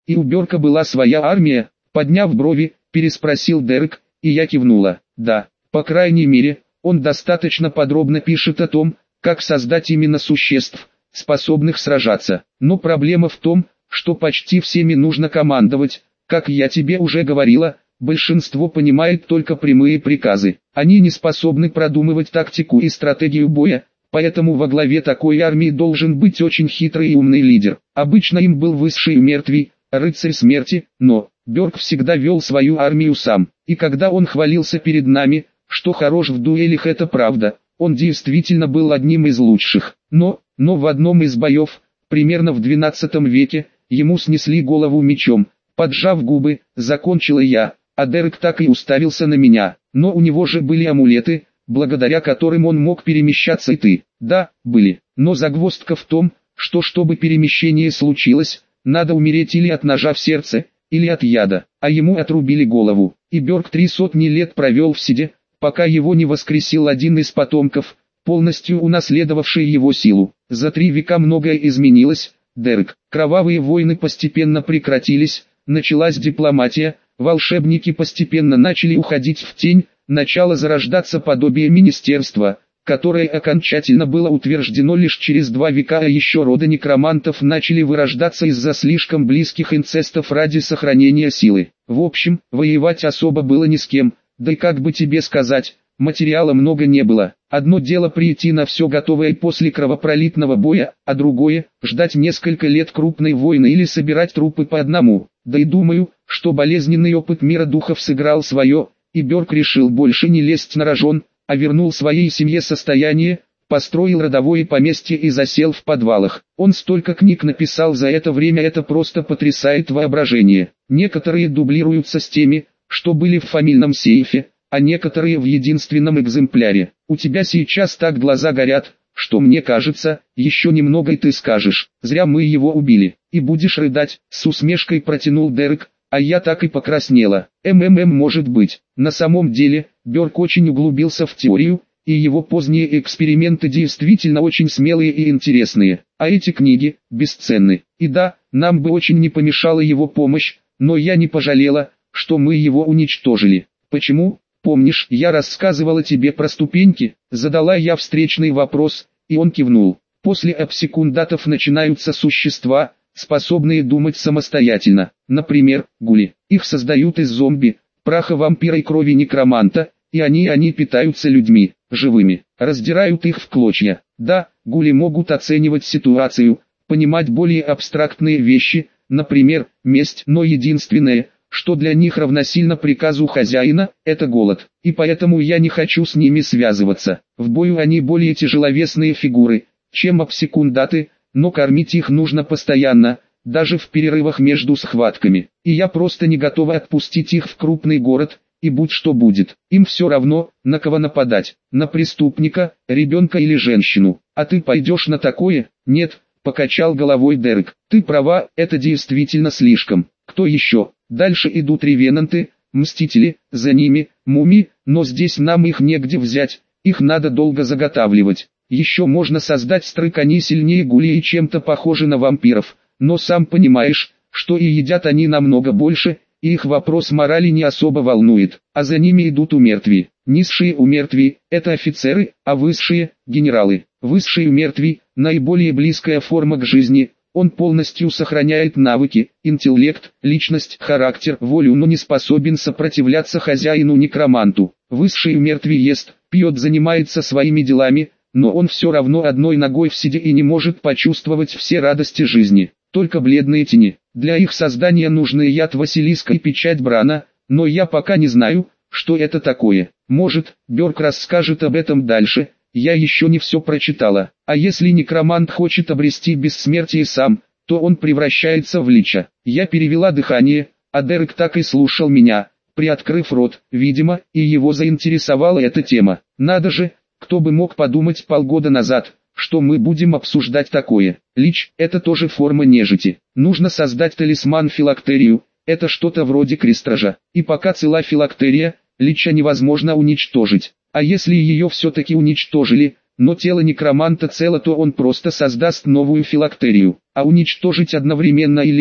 И у Бёрка была своя армия? Подняв брови, переспросил Дерек, и я кивнула. Да, по крайней мере, он достаточно подробно пишет о том, как создать именно существ, способных сражаться. Но проблема в том, что почти всеми нужно командовать. Как я тебе уже говорила, большинство понимает только прямые приказы. Они не способны продумывать тактику и стратегию боя, поэтому во главе такой армии должен быть очень хитрый и умный лидер. Обычно им был высший мертвый, рыцарь смерти, но Бёрк всегда вел свою армию сам. И когда он хвалился перед нами, что хорош в дуэлях, это правда, он действительно был одним из лучших. Но в одном из боев, примерно в 12 веке, ему снесли голову мечом. Поджав губы, закончила я, а Дерек так и уставился на меня. Но у него же были амулеты, благодаря которым он мог перемещаться, и ты. Да, были. Но загвоздка в том, что чтобы перемещение случилось, надо умереть или от ножа в сердце, или от яда. А ему отрубили голову. И Бёрк 300 лет провел в седе, пока его не воскресил один из потомков, полностью унаследовавший его силу. За 3 века многое изменилось, Дерек. Кровавые войны постепенно прекратились, началась дипломатия, волшебники постепенно начали уходить в тень, начало зарождаться подобие министерства, которое окончательно было утверждено лишь через 2 века, а еще роды некромантов начали вырождаться из-за слишком близких инцестов ради сохранения силы. В общем, воевать особо было ни с кем, да и как бы тебе сказать, материала много не было. Одно дело прийти на все готовое после кровопролитного боя, а другое – ждать несколько лет крупной войны или собирать трупы по одному. Да и думаю, что болезненный опыт мира духов сыграл свое, и Бёрк решил больше не лезть на рожон, а вернул своей семье состояние, построил родовое поместье и засел в подвалах. Он столько книг написал за это время, это просто потрясает воображение. Некоторые дублируются с теми, что были в фамильном сейфе, а некоторые в единственном экземпляре. У тебя сейчас так глаза горят, что мне кажется, еще немного и ты скажешь: зря мы его убили, и будешь рыдать, с усмешкой протянул Дерек, а я так и покраснела. Может быть. На самом деле, Бёрк очень углубился в теорию, и его поздние эксперименты действительно очень смелые и интересные. А эти книги бесценны. И да, нам бы очень не помешала его помощь, но я не пожалела, что мы его уничтожили. Почему? Помнишь, я рассказывала тебе про ступеньки? Задала я встречный вопрос, и он кивнул. После абсекундатов начинаются существа, способные думать самостоятельно. Например, гули. Их создают из зомби, праха вампира и крови некроманта, и они питаются людьми, живыми, раздирают их в клочья. Да, гули могут оценивать ситуацию, понимать более абстрактные вещи, например, месть, но единственное, что для них равносильно приказу хозяина, это голод. И поэтому я не хочу с ними связываться. В бою они более тяжеловесные фигуры, чем абсекундаты, но кормить их нужно постоянно, даже в перерывах между схватками. И я просто не готова отпустить их в крупный город, и будь что будет. Им все равно, на кого нападать, на преступника, ребенка или женщину. А ты пойдешь на такое? Нет, покачал головой Дерек. Ты права, это действительно слишком. Кто еще? Дальше идут ревенанты, мстители, за ними, мумии, но здесь нам их негде взять, их надо долго заготавливать. Еще можно создать стрык, они сильнее гулей и чем-то похожи на вампиров, но сам понимаешь, что и едят они намного больше, и их вопрос морали не особо волнует, а за ними идут умертвие. Низшие умертвие – это офицеры, а высшие – генералы. Высшие умертвие – наиболее близкая форма к жизни. Он полностью сохраняет навыки, интеллект, личность, характер, волю, но не способен сопротивляться хозяину-некроманту. Высший мертвый ест, пьет, занимается своими делами, но он все равно одной ногой в седе и не может почувствовать все радости жизни. Только бледные тени. Для их создания нужны яд Василиска и печать Брана, но я пока не знаю, что это такое. Может, Бёрк расскажет об этом дальше. Я еще не все прочитала. А если некромант хочет обрести бессмертие сам, то он превращается в лича. Я перевела дыхание, а Дерек так и слушал меня, приоткрыв рот. Видимо, и его заинтересовала эта тема. Надо же, кто бы мог подумать полгода назад, что мы будем обсуждать такое. Лич – это тоже форма нежити. Нужно создать талисман-филактерию, это что-то вроде крестража. И пока цела филактерия, лича невозможно уничтожить. А если ее все-таки уничтожили, но тело некроманта цело, то он просто создаст новую филактерию. А уничтожить одновременно и лича,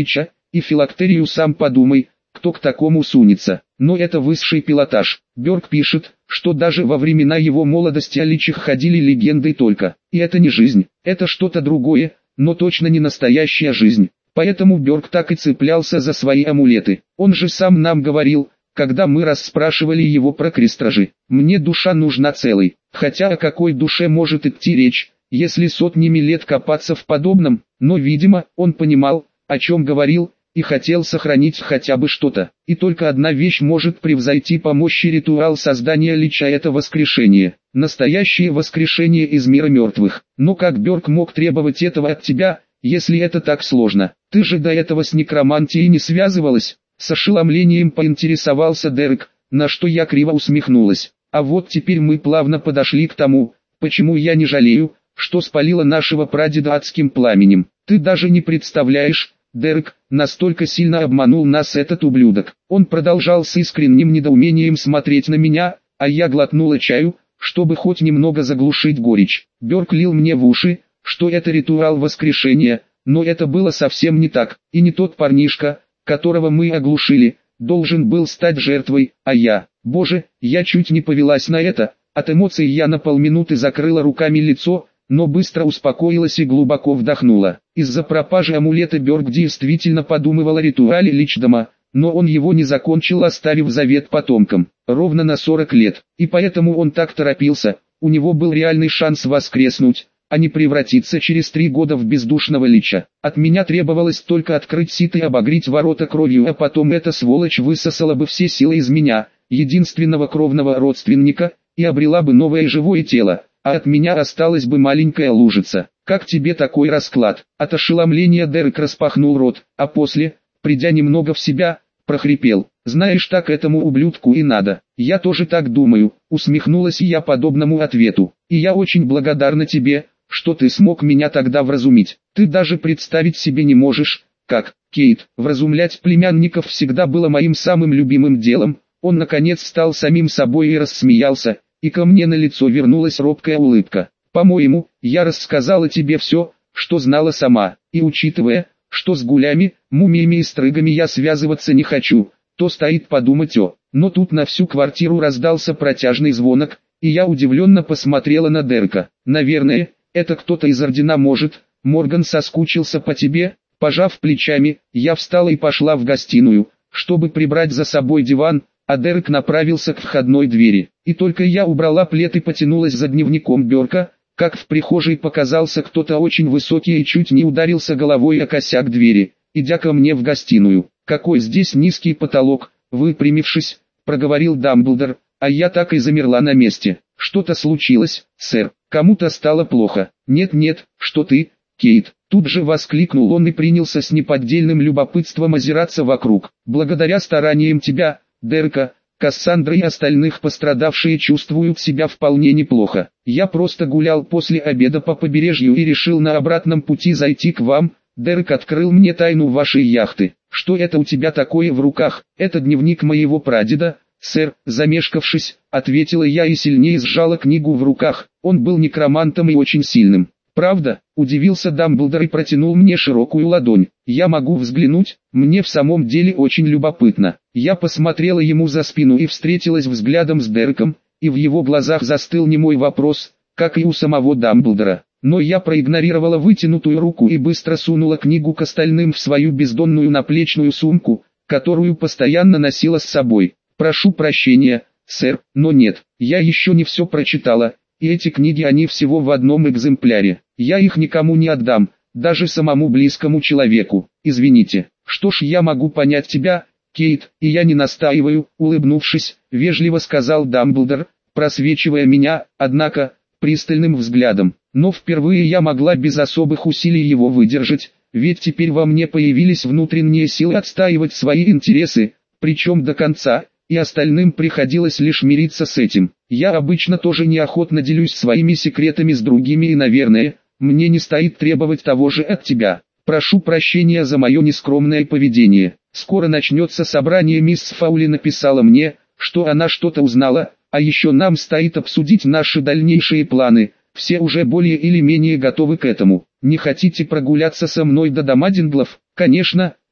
и филактерию сам подумай, кто к такому сунется. Но это высший пилотаж. Бёрк пишет, что даже во времена его молодости о личах ходили легенды только. И это не жизнь, это что-то другое, но точно не настоящая жизнь. Поэтому Бёрк так и цеплялся за свои амулеты. Он же сам нам говорил, когда мы расспрашивали его про крестражи: «Мне душа нужна целой». Хотя о какой душе может идти речь, если сотнями лет копаться в подобном? Но видимо, он понимал, о чем говорил, и хотел сохранить хотя бы что-то. И только одна вещь может превзойти по мощи ритуал создания лича — это воскрешение. Настоящее воскрешение из мира мертвых. Но как Бёрк мог требовать этого от тебя, если это так сложно? Ты же до этого с некромантией не связывалась? С ошеломлением поинтересовался Дерек, на что я криво усмехнулась. А вот теперь мы плавно подошли к тому, почему я не жалею, что спалила нашего прадеда адским пламенем. Ты даже не представляешь, Дерек, настолько сильно обманул нас этот ублюдок. Он продолжал с искренним недоумением смотреть на меня, а я глотнула чаю, чтобы хоть немного заглушить горечь. Бёрк лил мне в уши, что это ритуал воскрешения, но это было совсем не так, и не тот парнишка, которого мы оглушили, должен был стать жертвой, а я. Боже, я чуть не повелась на это. От эмоций я на полминуты закрыла руками лицо, но быстро успокоилась и глубоко вдохнула. Из-за пропажи амулета Бёрк действительно подумывал о ритуале личдома, но он его не закончил, оставив завет потомкам, ровно на 40 лет. И поэтому он так торопился, у него был реальный шанс воскреснуть, а не превратиться через 3 года в бездушного лича. От меня требовалось только открыть сито и обогреть ворота кровью, а потом эта сволочь высосала бы все силы из меня, единственного кровного родственника, и обрела бы новое живое тело, а от меня осталась бы маленькая лужица. Как тебе такой расклад? От ошеломления Дерек распахнул рот, а после, придя немного в себя, прохрипел: «Знаешь, так этому ублюдку и надо». «Я тоже так думаю», усмехнулась я подобному ответу. «И я очень благодарна тебе, что ты смог меня тогда вразумить. Ты даже представить себе не можешь, как, Кейт, вразумлять племянников всегда было моим самым любимым делом». Он наконец стал самим собой и рассмеялся, и ко мне на лицо вернулась робкая улыбка. «По-моему, я рассказала тебе все, что знала сама, и учитывая, что с гулями, мумиями и стрыгами я связываться не хочу, то стоит подумать о...» Но тут на всю квартиру раздался протяжный звонок, и я удивленно посмотрела на Дерека. «Наверное, это кто-то из ордена может, Морган соскучился по тебе». Пожав плечами, я встала и пошла в гостиную, чтобы прибрать за собой диван, а Дерек направился к входной двери. И только я убрала плед и потянулась за дневником Бёрка, как в прихожей показался кто-то очень высокий и чуть не ударился головой о косяк двери, идя ко мне в гостиную. «Какой здесь низкий потолок!» Выпрямившись, проговорил Дамблдор, а я так и замерла на месте. «Что-то случилось, сэр? Кому-то стало плохо?» «Нет-нет, что ты, Кейт!» Тут же воскликнул он и принялся с неподдельным любопытством озираться вокруг. «Благодаря стараниям тебя, Дерека, Кассандры и остальных пострадавшие чувствуют себя вполне неплохо. Я просто гулял после обеда по побережью и решил на обратном пути зайти к вам. Дерек открыл мне тайну вашей яхты. Что это у тебя такое в руках?» «Это дневник моего прадеда, сэр», замешкавшись, ответила я и сильнее сжала книгу в руках. Он был некромантом и очень сильным. «Правда?» – удивился Дамблдор и протянул мне широкую ладонь. «Я могу взглянуть? Мне в самом деле очень любопытно». Я посмотрела ему за спину и встретилась взглядом с Дереком, и в его глазах застыл немой вопрос, как и у самого Дамблдора. Но я проигнорировала вытянутую руку и быстро сунула книгу к остальным в свою бездонную наплечную сумку, которую постоянно носила с собой. «Прошу прощения, сэр, но нет, я еще не все прочитала. И эти книги они всего в одном экземпляре. Я их никому не отдам, даже самому близкому человеку. Извините». «Что ж, я могу понять тебя, Кейт, и я не настаиваю», улыбнувшись, вежливо сказал Дамблдор, просвечивая меня, однако, пристальным взглядом. Но впервые я могла без особых усилий его выдержать, ведь теперь во мне появились внутренние силы отстаивать свои интересы, причем до конца, и остальным приходилось лишь мириться с этим. Я обычно тоже неохотно делюсь своими секретами с другими и, наверное, мне не стоит требовать того же от тебя. Прошу прощения за мое нескромное поведение. Скоро начнется собрание, мисс Фаули написала мне, что она что-то узнала, а еще нам стоит обсудить наши дальнейшие планы. Все уже более или менее готовы к этому. Не хотите прогуляться со мной до дома Динглов? Конечно,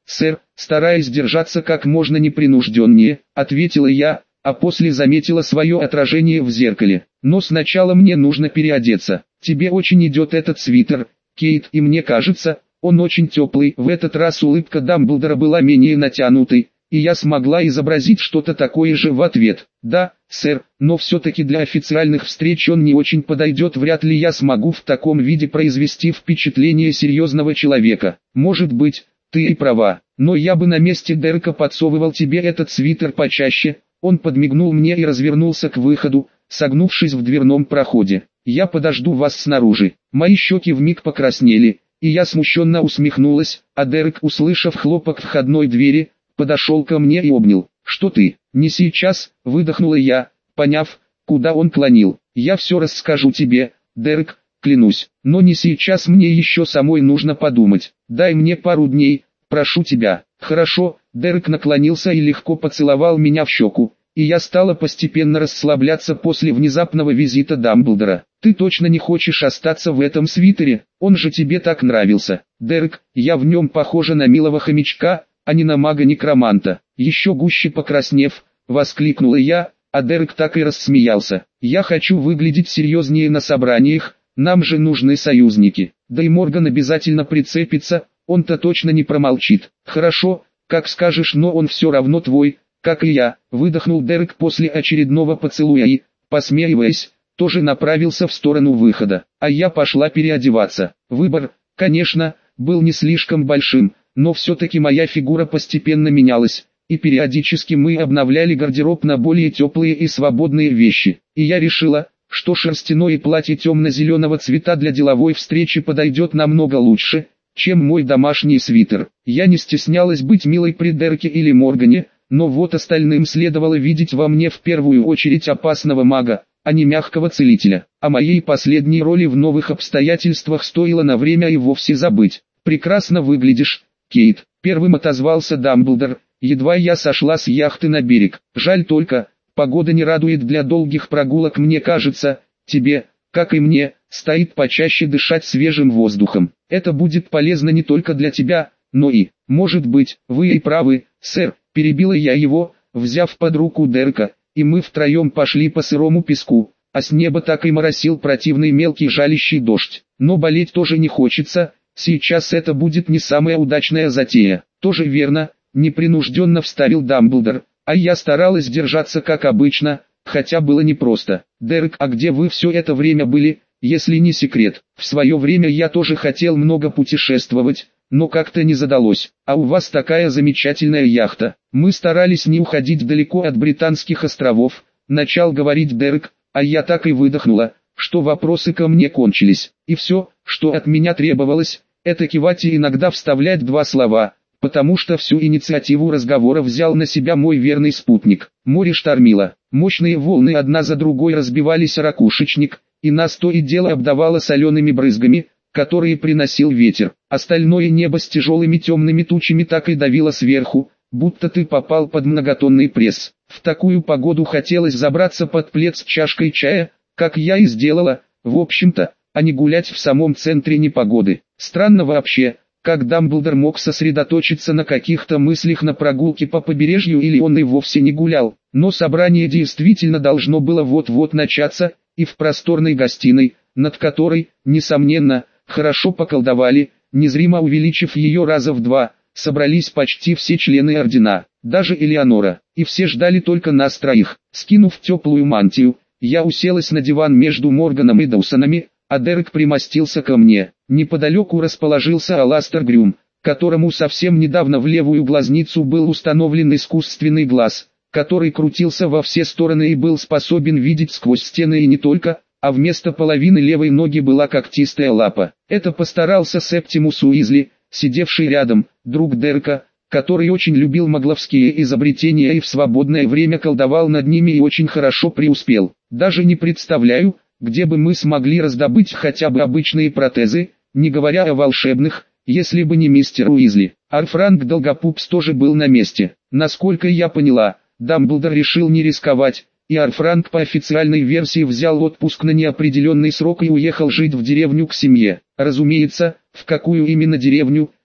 «Сэр», стараясь держаться как можно непринужденнее, ответила я, а после заметила свое отражение в зеркале. «Но сначала мне нужно переодеться. Тебе очень идет этот свитер, Кейт, и мне кажется, он очень теплый». В этот раз улыбка Дамблдора была менее натянутой, и я смогла изобразить что-то такое же в ответ. «Да, сэр, но все-таки для официальных встреч он не очень подойдет, вряд ли я смогу в таком виде произвести впечатление серьезного человека». «Может быть, ты и права, но я бы на месте Дерека подсовывал тебе этот свитер почаще». Он подмигнул мне и развернулся к выходу, согнувшись в дверном проходе. «Я подожду вас снаружи». Мои щеки вмиг покраснели, и я смущенно усмехнулась, а Дерек, услышав хлопок входной двери, подошел ко мне и обнял. «Что ты, не сейчас?» – выдохнула я, поняв, куда он клонил. «Я все расскажу тебе, Дерек, клянусь, но не сейчас, мне еще самой нужно подумать. Дай мне пару дней, прошу тебя». «Хорошо». Дерек наклонился и легко поцеловал меня в щеку, и я стала постепенно расслабляться после внезапного визита Дамблдора. «Ты точно не хочешь остаться в этом свитере? Он же тебе так нравился». «Дерек, я в нем похожа на милого хомячка, а не на мага-некроманта». Еще гуще покраснев, воскликнула я, а Дерек так и рассмеялся. «Я хочу выглядеть серьезнее на собраниях, нам же нужны союзники. Да и Морган обязательно прицепится, он-то точно не промолчит». «Хорошо, как скажешь, но он все равно твой, как и я», выдохнул Дерек после очередного поцелуя и, посмеиваясь, тоже направился в сторону выхода. А я пошла переодеваться. Выбор, конечно, был не слишком большим, но все-таки моя фигура постепенно менялась, и периодически мы обновляли гардероб на более теплые и свободные вещи. И я решила, что шерстяное платье темно-зеленого цвета для деловой встречи подойдет намного лучше, чем мой домашний свитер. Я не стеснялась быть милой при Дереке или Моргане, но вот остальным следовало видеть во мне в первую очередь опасного мага, а не мягкого целителя. О моей последней роли в новых обстоятельствах стоило на время и вовсе забыть. «Прекрасно выглядишь, Кейт», — первым отозвался Дамблдор, едва я сошла с яхты на берег. «Жаль только, погода не радует для долгих прогулок, мне кажется, тебе, как и мне, стоит почаще дышать свежим воздухом. Это будет полезно не только для тебя, но и, может быть, вы и правы, сэр», — перебила я его, взяв под руку Дерека, и мы втроем пошли по сырому песку, а с неба так и моросил противный мелкий жалящий дождь. «Но болеть тоже не хочется, сейчас это будет не самая удачная затея». «Тоже верно», — непринужденно вставил Дамблдор, а я старалась держаться как обычно, хотя было непросто. «Дерек, а где вы все это время были, если не секрет?» «В свое время я тоже хотел много путешествовать, но как-то не задалось. А у вас такая замечательная яхта». «Мы старались не уходить далеко от Британских островов», — начал говорить Дерек, а я так и выдохнула, что вопросы ко мне кончились. И все, что от меня требовалось, это кивать и иногда вставлять два слова, потому что всю инициативу разговора взял на себя мой верный спутник. Море штормило, мощные волны одна за другой разбивались о ракушечник, и нас то и дело обдавало солеными брызгами, которые приносил ветер. Остальное небо с тяжелыми темными тучами так и давило сверху, будто ты попал под многотонный пресс. В такую погоду хотелось забраться под плед с чашкой чая, как я и сделала, в общем-то, а не гулять в самом центре непогоды. Странно вообще, как Дамблдор мог сосредоточиться на каких-то мыслях на прогулке по побережью, или он и вовсе не гулял. Но собрание действительно должно было вот-вот начаться, и в просторной гостиной, над которой, несомненно, хорошо поколдовали, незримо увеличив ее раза в два, собрались почти все члены ордена, даже Элеонора, и все ждали только нас троих. Скинув теплую мантию, я уселась на диван между Морганом и Доусонами, а Дерек примостился ко мне. Неподалеку расположился Аластер Грюм, которому совсем недавно в левую глазницу был установлен искусственный глаз, который крутился во все стороны и был способен видеть сквозь стены и не только, а вместо половины левой ноги была когтистая лапа. Это постарался Септимус Уизли, сидевший рядом, друг Дерека, который очень любил магловские изобретения и в свободное время колдовал над ними и очень хорошо преуспел. Даже не представляю, где бы мы смогли раздобыть хотя бы обычные протезы, не говоря о волшебных, если бы не мистер Уизли. Арфранк Долгопупс тоже был на месте. Насколько я поняла, Дамблдор решил не рисковать, и Арфранк по официальной версии взял отпуск на неопределенный срок и уехал жить в деревню к семье. Разумеется, в какую именно деревню,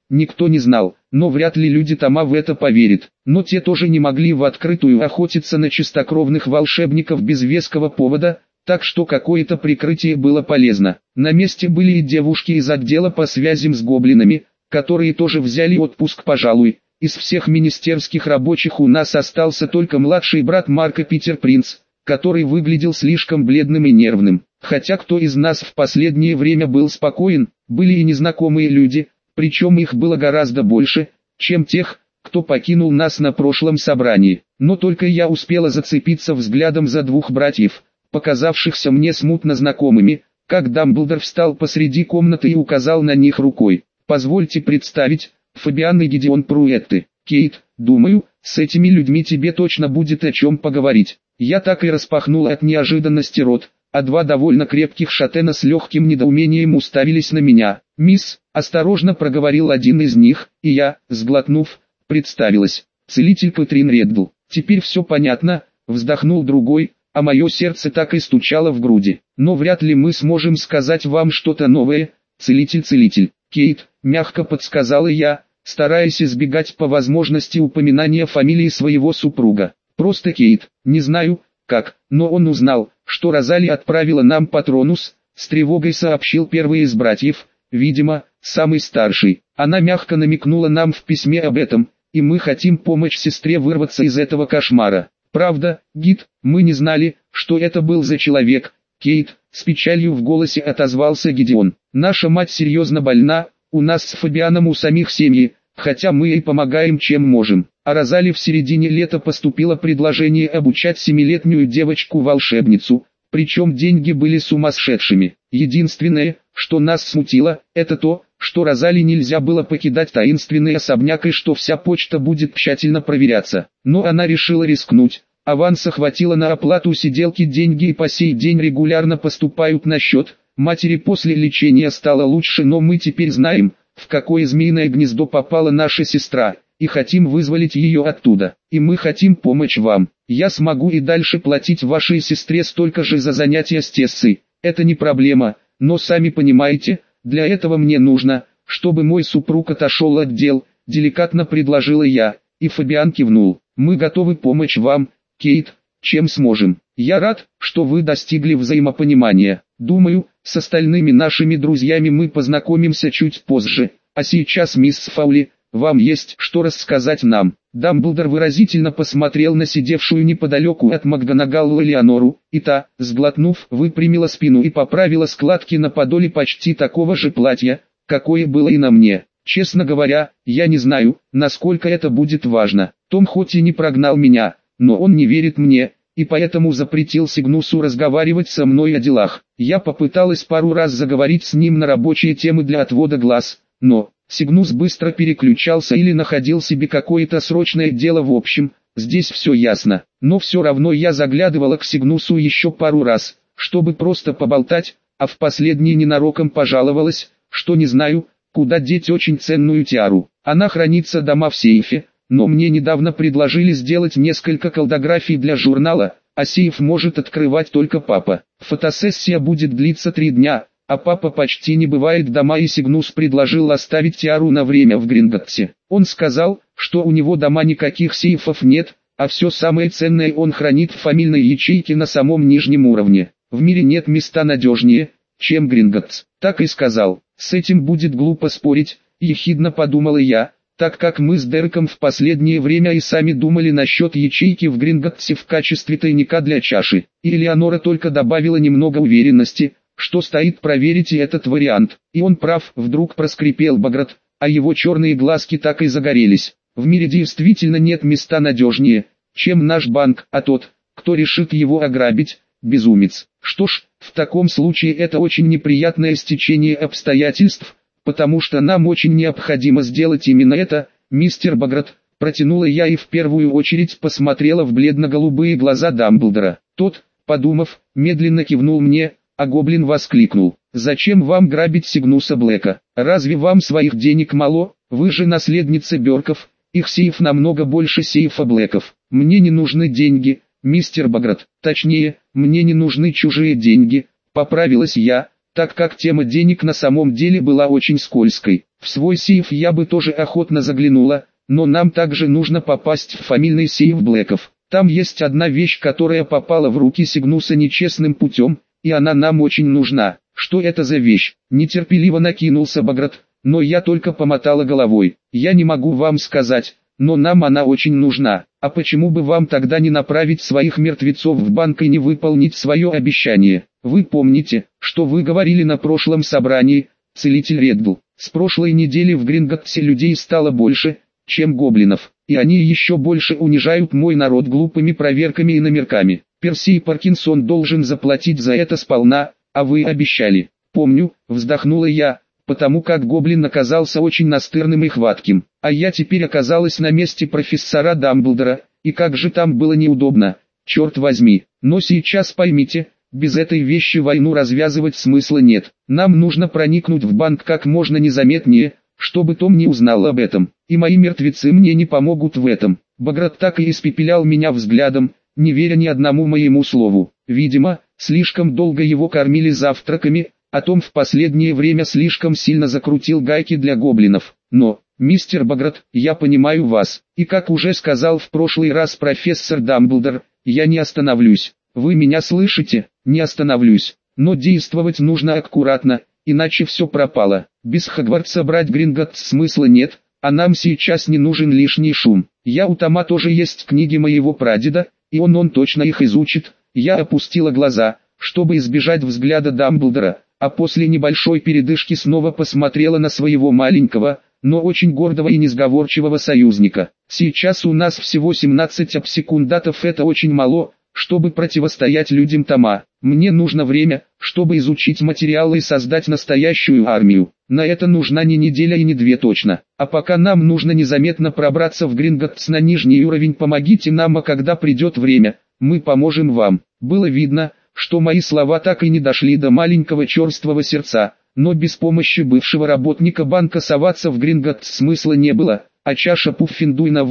никто не знал, но вряд ли люди Тома в это поверят. Но те тоже не могли в открытую охотиться на чистокровных волшебников без веского повода, так что какое-то прикрытие было полезно. На месте были и девушки из отдела по связям с гоблинами, которые тоже взяли отпуск, пожалуй. Из всех министерских рабочих у нас остался только младший брат Марка Питер Принц, который выглядел слишком бледным и нервным. Хотя кто из нас в последнее время был спокоен, были и незнакомые люди, причем их было гораздо больше, чем тех, кто покинул нас на прошлом собрании. Но только я успела зацепиться взглядом за двух братьев, показавшихся мне смутно знакомыми, как Дамблдор встал посреди комнаты и указал на них рукой. «Позвольте представить, Фабиан и Гидеон Пруэтты. Кейт, думаю, с этими людьми тебе точно будет о чем поговорить». Я так и распахнул от неожиданности рот, а два довольно крепких шатена с легким недоумением уставились на меня. «Мисс», — осторожно проговорил один из них, и я, сглотнув, представилась. «Целитель Кэтрин Реддл». «Теперь все понятно», — вздохнул другой, а мое сердце так и стучало в груди. «Но вряд ли мы сможем сказать вам что-то новое, целитель». «Кейт», — мягко подсказала я, стараясь избегать по возможности упоминания фамилии своего супруга. «Просто Кейт, не знаю, как, но он узнал, что Розали отправила нам Патронус», — с тревогой сообщил первый из братьев, видимо, самый старший. «Она мягко намекнула нам в письме об этом, и мы хотим помочь сестре вырваться из этого кошмара. Правда, Гид, мы не знали, что это был за человек». «Кейт», — с печалью в голосе отозвался Гидеон. «Наша мать серьезно больна, у нас с Фабианом у самих семьи, хотя мы ей помогаем чем можем. А Розали в середине лета поступило предложение обучать 7-летнюю девочку-волшебницу, причем деньги были сумасшедшими. Единственное, что нас смутило, это то, что Розали нельзя было покидать таинственный особняк и что вся почта будет тщательно проверяться. Но она решила рискнуть. Аванса хватило на оплату сиделки, деньги и по сей день регулярно поступают на счет. Матери после лечения стало лучше, но мы теперь знаем, в какое змеиное гнездо попала наша сестра, и хотим вызволить ее оттуда. И мы хотим помочь вам. Я смогу и дальше платить вашей сестре столько же за занятия с Тессой. Это не проблема, но сами понимаете, для этого мне нужно, чтобы мой супруг отошел от дел», — деликатно предложила я, и Фабиан кивнул. «Мы готовы помочь вам, Кейт, чем сможем. Я рад, что вы достигли взаимопонимания. Думаю, с остальными нашими друзьями мы познакомимся чуть позже, а сейчас, мисс Фаули, вам есть что рассказать нам». Дамблдор выразительно посмотрел на сидевшую неподалеку от МакГонагалл Элеонору, и та, сглотнув, выпрямила спину и поправила складки на подоле почти такого же платья, какое было и на мне. «Честно говоря, я не знаю, насколько это будет важно. Том хоть и не прогнал меня, но он не верит мне, и поэтому запретил Сигнусу разговаривать со мной о делах. Я попыталась пару раз заговорить с ним на рабочие темы для отвода глаз, но Сигнус быстро переключался или находил себе какое-то срочное дело. В общем, здесь все ясно. Но все равно я заглядывала к Сигнусу еще пару раз, чтобы просто поболтать, а в последний ненароком пожаловалась, что не знаю, куда деть очень ценную тиару. Она хранится дома в сейфе, но мне недавно предложили сделать несколько колдографий для журнала, а сейф может открывать только папа. Фотосессия будет длиться 3 дня, а папа почти не бывает дома, и Сигнус предложил оставить тиару на время в Гринготтсе. Он сказал, что у него дома никаких сейфов нет, а все самое ценное он хранит в фамильной ячейке на самом нижнем уровне. В мире нет места надежнее, чем Гринготтс. Так и сказал. С этим будет глупо спорить, ехидно подумала я, так как мы с Дереком в последнее время и сами думали насчет ячейки в Гринготтсе в качестве тайника для чаши. И Элеонора только добавила немного уверенности, что стоит проверить и этот вариант. И он прав, вдруг проскрипел Баграт, а его черные глазки так и загорелись. В мире действительно нет места надежнее, чем наш банк, а тот, кто решит его ограбить, безумец. Что ж, в таком случае это очень неприятное стечение обстоятельств, потому что нам очень необходимо сделать именно это, мистер Баграт, протянула я и в первую очередь посмотрела в бледно-голубые глаза Дамблдора. Тот, подумав, медленно кивнул мне, а гоблин воскликнул: «Зачем вам грабить Сигнуса Блэка? Разве вам своих денег мало? Вы же наследница Бёрков, их сейф намного больше сейфа Блэков. Мне не нужны деньги, мистер Баграт, точнее, мне не нужны чужие деньги», поправилась я, так как тема денег на самом деле была очень скользкой. В свой сейф я бы тоже охотно заглянула, но нам также нужно попасть в фамильный сейф Блэков. Там есть одна вещь, которая попала в руки Сигнуса нечестным путем, и она нам очень нужна. Что это за вещь? Нетерпеливо накинулся Баграт, но я только помотала головой. Я не могу вам сказать, но нам она очень нужна. А почему бы вам тогда не направить своих мертвецов в банк и не выполнить свое обещание? Вы помните, что вы говорили на прошлом собрании, целитель Реддл? С прошлой недели в Гринготтсе людей стало больше, чем гоблинов, и они еще больше унижают мой народ глупыми проверками и номерками. Перси Паркинсон должен заплатить за это сполна, а вы обещали. Помню, вздохнула я, потому как гоблин оказался очень настырным и хватким, а я теперь оказалась на месте профессора Дамблдора, и как же там было неудобно, черт возьми. Но сейчас поймите, без этой вещи войну развязывать смысла нет. Нам нужно проникнуть в банк как можно незаметнее, чтобы Том не узнал об этом, и мои мертвецы мне не помогут в этом. Баграт так и испепелял меня взглядом, не веря ни одному моему слову. Видимо, слишком долго его кормили завтраками, а Том в последнее время слишком сильно закрутил гайки для гоблинов. Но, мистер Баграт, я понимаю вас, и как уже сказал в прошлый раз профессор Дамблдор, я не остановлюсь. Вы меня слышите? Не остановлюсь. Но действовать нужно аккуратно, иначе все пропало. Без Хогвартса брать Гринготтс смысла нет, а нам сейчас не нужен лишний шум. У Тома тоже есть книги моего прадеда, и он точно их изучит. Я опустила глаза, чтобы избежать взгляда Дамблдора, а после небольшой передышки снова посмотрела на своего маленького, но очень гордого и несговорчивого союзника. Сейчас у нас всего 17 обсекундатов, это очень мало, чтобы противостоять людям Тома. Мне нужно время, чтобы изучить материалы и создать настоящую армию. На это нужна не неделя и не две точно. А пока нам нужно незаметно пробраться в Гринготтс на нижний уровень. Помогите нам, а когда придет время, мы поможем вам. Было видно, что мои слова так и не дошли до маленького черствого сердца, но без помощи бывшего работника банка соваться в Гринготтс смысла не было, а чаша Пуффендуй на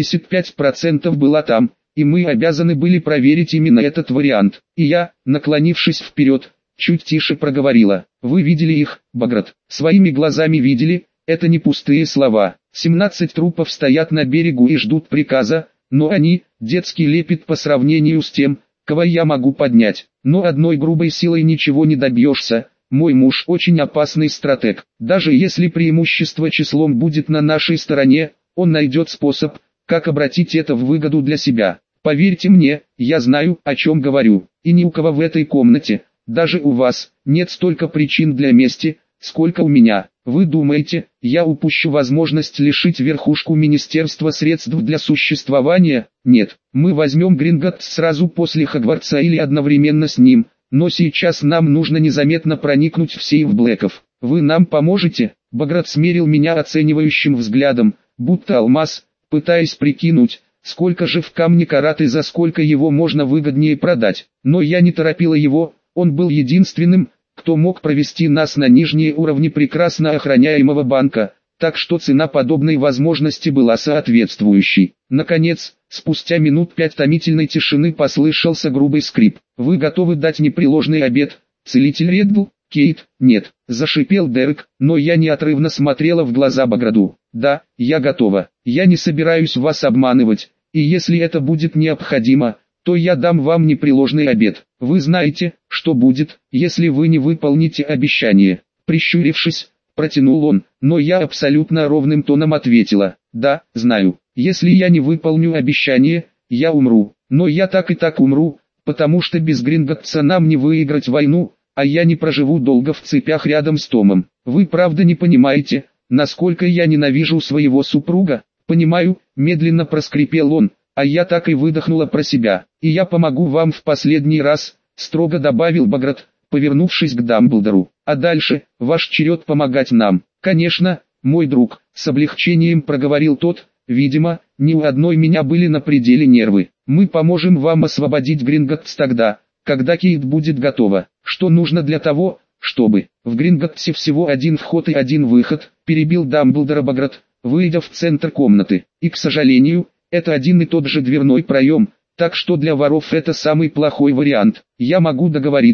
85% была там, и мы обязаны были проверить именно этот вариант. И я, наклонившись вперед, чуть тише проговорила: «Вы видели их, Баграт? Своими глазами видели? Это не пустые слова. 17 трупов стоят на берегу и ждут приказа, но они, детский лепет по сравнению с тем, кого я могу поднять. Но одной грубой силой ничего не добьешься. Мой муж очень опасный стратег. Даже если преимущество числом будет на нашей стороне, он найдет способ, как обратить это в выгоду для себя. Поверьте мне, я знаю, о чем говорю, и ни у кого в этой комнате, даже у вас, нет столько причин для мести, сколько у меня. Вы думаете, я упущу возможность лишить верхушку министерства средств для существования? Нет, мы возьмем Гринготтс сразу после Хогвартса или одновременно с ним, но сейчас нам нужно незаметно проникнуть в сейф Блэков. Вы нам поможете?» Баграт смерил меня оценивающим взглядом, будто алмаз, пытаясь прикинуть, сколько же в камне карат и за сколько его можно выгоднее продать. Но я не торопила его, он был единственным, кто мог провести нас на нижние уровни прекрасно охраняемого банка, так что цена подобной возможности была соответствующей. Наконец, спустя минут 5 томительной тишины послышался грубый скрип. «Вы готовы дать непреложный обет, целитель Реддл?» «Кейт, нет», — зашипел Дерек, но я неотрывно смотрела в глаза Баграду. «Да, я готова. Я не собираюсь вас обманывать, и если это будет необходимо, то я дам вам непреложный обет. Вы знаете, что будет, если вы не выполните обещание». Прищурившись, протянул он, но я абсолютно ровным тоном ответила: «Да, знаю. Если я не выполню обещание, я умру. Но я так и так умру, потому что без Гринготтса нам не выиграть войну, а я не проживу долго в цепях рядом с Томом. Вы правда не понимаете, насколько я ненавижу своего супруга?» «Понимаю», — медленно проскрипел он, а я так и выдохнула про себя. «И я помогу вам в последний раз», — строго добавил Баграт, повернувшись к Дамблдору. «А дальше, ваш черед помогать нам». «Конечно, мой друг», — с облегчением проговорил тот, видимо, ни у одной меня были на пределе нервы. «Мы поможем вам освободить Гринготтс тогда, когда Кейт будет готова. Что нужно для того, чтобы...» «В Гринготтсе всего один вход и один выход», — перебил Дамблдора Баграт, выйдя в центр комнаты. «И, к сожалению, это один и тот же дверной проем, так что для воров это самый плохой вариант. Я могу договориться,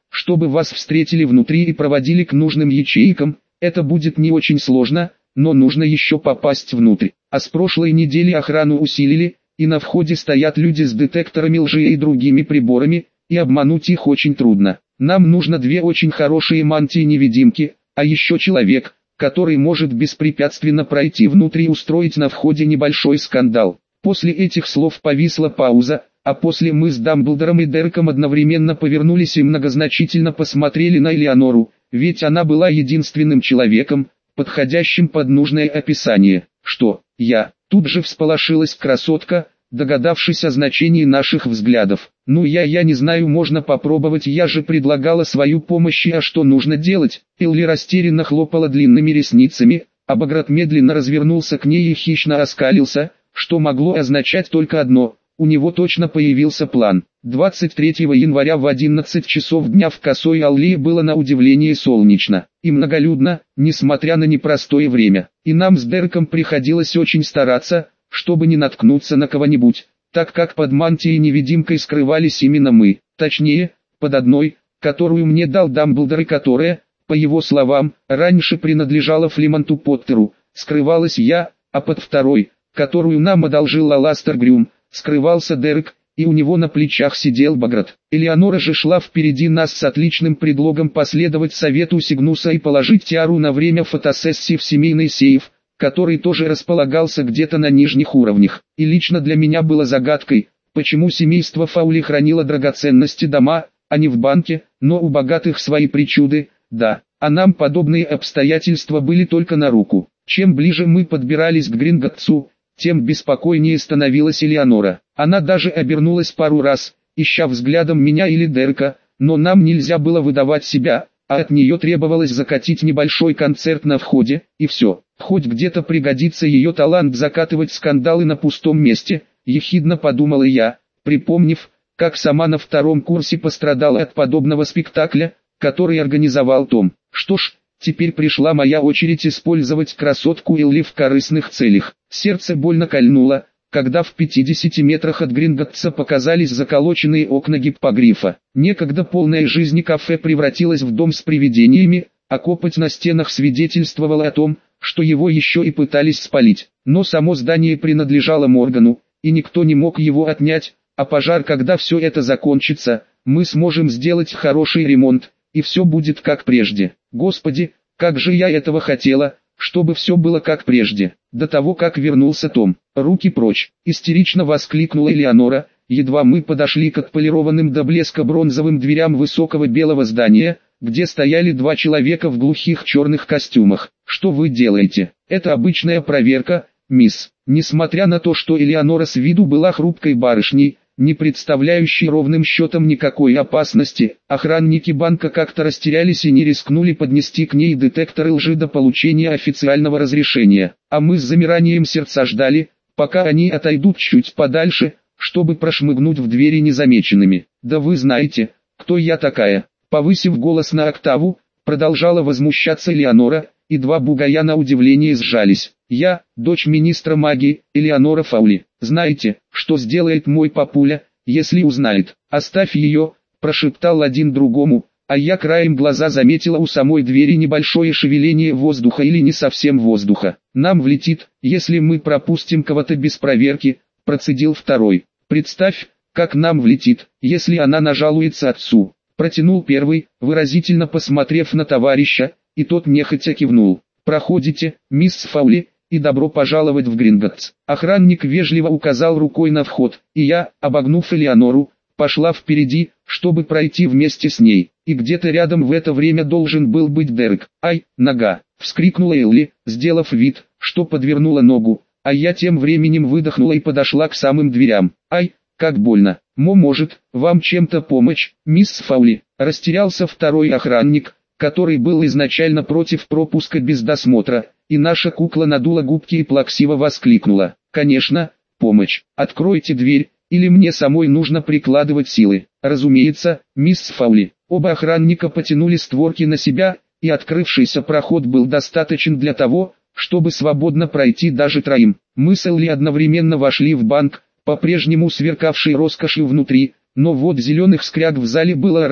чтобы вас встретили внутри и проводили к нужным ячейкам. Это будет не очень сложно, но нужно еще попасть внутрь. А с прошлой недели охрану усилили, и на входе стоят люди с детекторами лжи и другими приборами, и обмануть их очень трудно. Нам нужно 2 очень хорошие мантии-невидимки, а еще человек, который может беспрепятственно пройти внутрь и устроить на входе небольшой скандал. После этих слов повисла пауза, а после мы с Дамблдором и Дереком одновременно повернулись и многозначительно посмотрели на Элеонору, ведь она была единственным человеком, подходящим под нужное описание. Что, я? Тут же всполошилась красотка, догадавшись о значении наших взглядов. Ну я не знаю, можно попробовать, я же предлагала свою помощь, а что нужно делать? Элли растерянно хлопала длинными ресницами, а Баграт медленно развернулся к ней и хищно оскалился, что могло означать только одно: у него точно появился план. 23 января в 11 часов дня в Косой Аллее было на удивление солнечно и многолюдно, несмотря на непростое время. И нам с Дереком приходилось очень стараться, чтобы не наткнуться на кого-нибудь, так как под мантией-невидимкой скрывались именно мы, точнее, под одной, которую мне дал Дамблдор и которая, по его словам, раньше принадлежала Флемонту Поттеру, скрывалась я, а под второй, которую нам одолжил Аластер Грюм, скрывался Дерек, и у него на плечах сидел Баграт. Элеонора же шла впереди нас с отличным предлогом последовать совету Сигнуса и положить тиару на время фотосессии в семейный сейф, который тоже располагался где-то на нижних уровнях. И лично для меня было загадкой, почему семейство Фаули хранило драгоценности дома, а не в банке, но у богатых свои причуды, да, а нам подобные обстоятельства были только на руку. Чем ближе мы подбирались к Гринготтсу, тем беспокойнее становилась Элеонора. Она даже обернулась пару раз, ища взглядом меня или Дерека, но нам нельзя было выдавать себя, а от нее требовалось закатить небольшой концерт на входе, и все. Хоть где-то пригодится ее талант закатывать скандалы на пустом месте, ехидно подумала я, припомнив, как сама на 2-м курсе пострадала от подобного спектакля, который организовал Том. Что ж, теперь пришла моя очередь использовать красотку Элли в корыстных целях. Сердце больно кольнуло, когда в 50 метрах от Гринготтса показались заколоченные окна гиппогрифа. Некогда полное жизни кафе превратилось в дом с привидениями, а копоть на стенах свидетельствовала о том, что его еще и пытались спалить. Но само здание принадлежало Моргану, и никто не мог его отнять, а пожар, когда все это закончится, мы сможем сделать хороший ремонт, и все будет как прежде. Господи, как же я этого хотела, чтобы все было как прежде. До того, как вернулся Том. Руки прочь, истерично воскликнула Элеонора, едва мы подошли к отполированным до блеска бронзовым дверям высокого белого здания, где стояли 2 человека в глухих черных костюмах. Что вы делаете? Это обычная проверка, мисс. Несмотря на то, что Элеонора с виду была хрупкой барышней, не представляющей ровным счетом никакой опасности, охранники банка как-то растерялись и не рискнули поднести к ней детекторы лжи до получения официального разрешения. А мы с замиранием сердца ждали, пока они отойдут чуть подальше, чтобы прошмыгнуть в двери незамеченными. Да вы знаете, кто я такая? Повысив голос на октаву, продолжала возмущаться Элеонора, и 2 бугая на удивление сжались. Я, дочь министра магии, Элеонора Фаули. Знаете, что сделает мой папуля, если узнает? Оставь ее, прошептал один другому, а я краем глаза заметила у самой двери небольшое шевеление воздуха или не совсем воздуха. Нам влетит, если мы пропустим кого-то без проверки, процедил второй. Представь, как нам влетит, если она нажалуется отцу. Протянул первый, выразительно посмотрев на товарища, и тот нехотя кивнул. Проходите, мисс Фаули, и добро пожаловать в Гринготтс. Охранник вежливо указал рукой на вход, и я, обогнув Элеонору, пошла впереди, чтобы пройти вместе с ней. И где-то рядом в это время должен был быть Дерек. «Ай, нога!» — вскрикнула Элли, сделав вид, что подвернула ногу, а я тем временем выдохнула и подошла к самым дверям. «Ай, как больно! Может, вам чем-то помочь, мисс Фаули?» Растерялся второй охранник, который был изначально против пропуска без досмотра, и наша кукла надула губки и плаксиво воскликнула. «Конечно, помощь. Откройте дверь, или мне самой нужно прикладывать силы». «Разумеется, мисс Фаули». Оба охранника потянули створки на себя, и открывшийся проход был достаточен для того, чтобы свободно пройти даже 3. Мы с Элли одновременно вошли в банк, по-прежнему сверкавший роскошью внутри, но вот зеленых скряг в зале было раз,